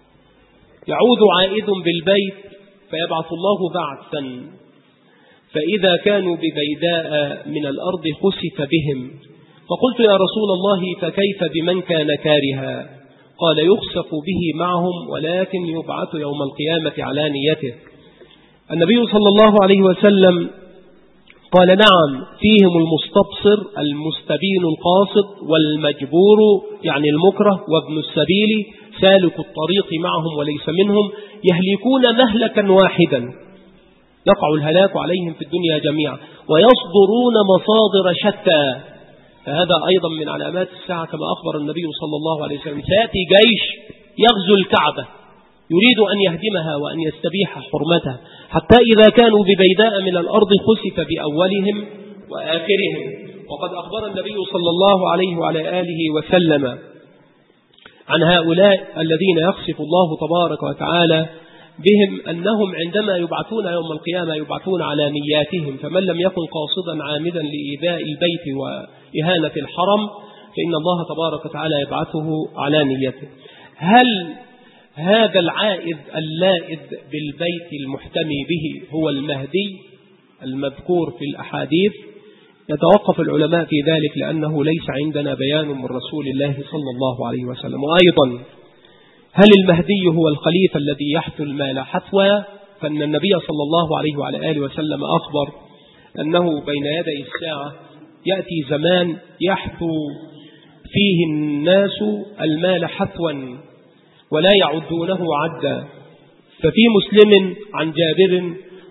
يعود عائد بالبيت فيبعث الله بعثا، فإذا كانوا ببيداء من الأرض خسف بهم. فقلت يا رسول الله فكيف بمن كان كارها؟ قال يخسف به معهم ولكن يبعث يوم القيامة على نيته. النبي صلى الله عليه وسلم قال نعم فيهم المستبصر المستبين القاصد والمجبور يعني المكره وابن السبيل سالك الطريق معهم وليس منهم، يهلكون مهلكا واحدا يقع الهلاك عليهم في الدنيا جميعا ويصدرون مصادر شتى. فهذا أيضا من علامات الساعة كما أخبر النبي صلى الله عليه وسلم. سيأتي جيش يغزو الكعبة يريد أن يهدمها وأن يستبيح حرمتها، حتى إذا كانوا ببيداء من الأرض خسف بأولهم وآخرهم. وقد أخبر النبي صلى الله عليه وعلى آله وسلم عن هؤلاء الذين يخسف الله تبارك وتعالى بهم أنهم عندما يبعثون يوم القيامة يبعثون على نياتهم، فمن لم يكن قاصدا عامدا لإيذاء البيت وإهانة الحرم فإن الله تبارك وتعالى يبعثه على نيته. هل هذا العائد اللائذ بالبيت المحتمي به هو المهدي المذكور في الأحاديث؟ يتوقف العلماء في ذلك لأنه ليس عندنا بيان من رسول الله صلى الله عليه وسلم. وأيضا هل المهدي هو الخليفة الذي يحثو المال حثوى؟ فإن النبي صلى الله عليه وعلى آله وسلم أخبر أنه بين يدي الساعة يأتي زمان يحثو فيه الناس المال حثوا ولا يعدونه عدا. ففي مسلم عن جابر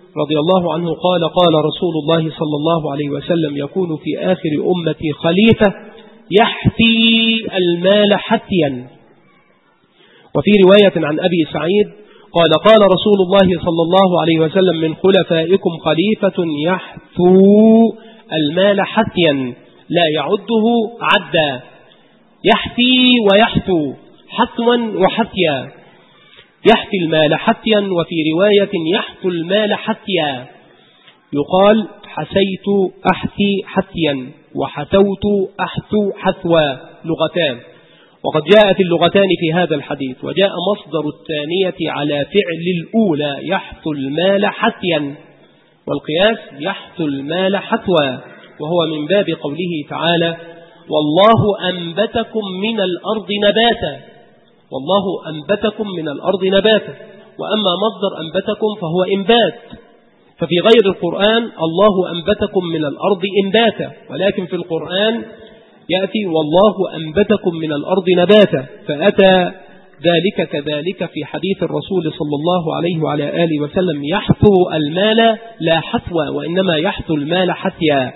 رضي الله عنه قال قال رسول الله صلى الله عليه وسلم يكون في آخر أمتي خليفة يحثي المال حثيا. وفي رواية عن أبي سعيد قال قال رسول الله صلى الله عليه وسلم من خلفائكم خليفة يحثو المال حثيا لا يعده عدا. يحثي ويحثو، حثوا وحثيا، يحثي المال حثيا، وفي رواية يحثو المال حثيا. يقال حثيت أحثي حثيا وحثوت أحثو حثوا، لغتان، وقد جاءت اللغتان في هذا الحديث، وجاء مصدر الثانية على فعل الأولى يحثو المال حثيا، والقياس يحثو المال حثوا، وهو من باب قوله تعالى والله أنبتكم من الأرض نباتا. والله أنبتكم من الأرض نباتا، وأما مصدر أنبتكم فهو إنبات، ففي غير القرآن الله أنبتكم من الأرض إنباتا، ولكن في القرآن يأتي والله أنبتكم من الأرض نباتا، فأتى ذلك كذلك في حديث الرسول صلى الله عليه وعلى آله وسلم يحثو المال لا حثوى، وإنما يحثو المال حثيا.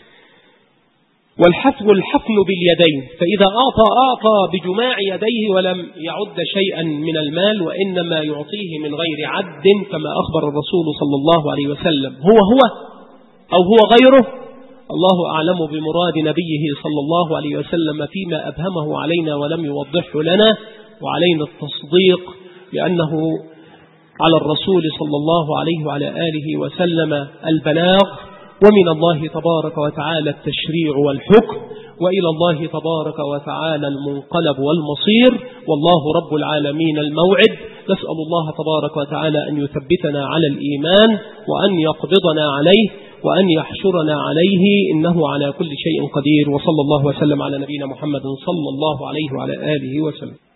والحثو الحفن باليدين، فإذا أعطى بجماع يديه ولم يعد شيئا من المال، وإنما يعطيه من غير عد، كما أخبر الرسول صلى الله عليه وسلم هو أو هو غيره، الله أعلم بمراد نبيه صلى الله عليه وسلم فيما أبهمه علينا ولم يوضحه لنا، وعلينا التصديق لأنه على الرسول صلى الله عليه وعلى آله وسلم البلاغ، ومن الله تبارك وتعالى التشريع والحكم، وإلى الله تبارك وتعالى المنقلب والمصير، والله رب العالمين الموعد. نسأل الله تبارك وتعالى أن يثبتنا على الإيمان، وأن يقبضنا عليه، وأن يحشرنا عليه، إنه على كل شيء قدير. وصلى الله وسلم على نبينا محمد صلى الله عليه وعلى آله وسلم.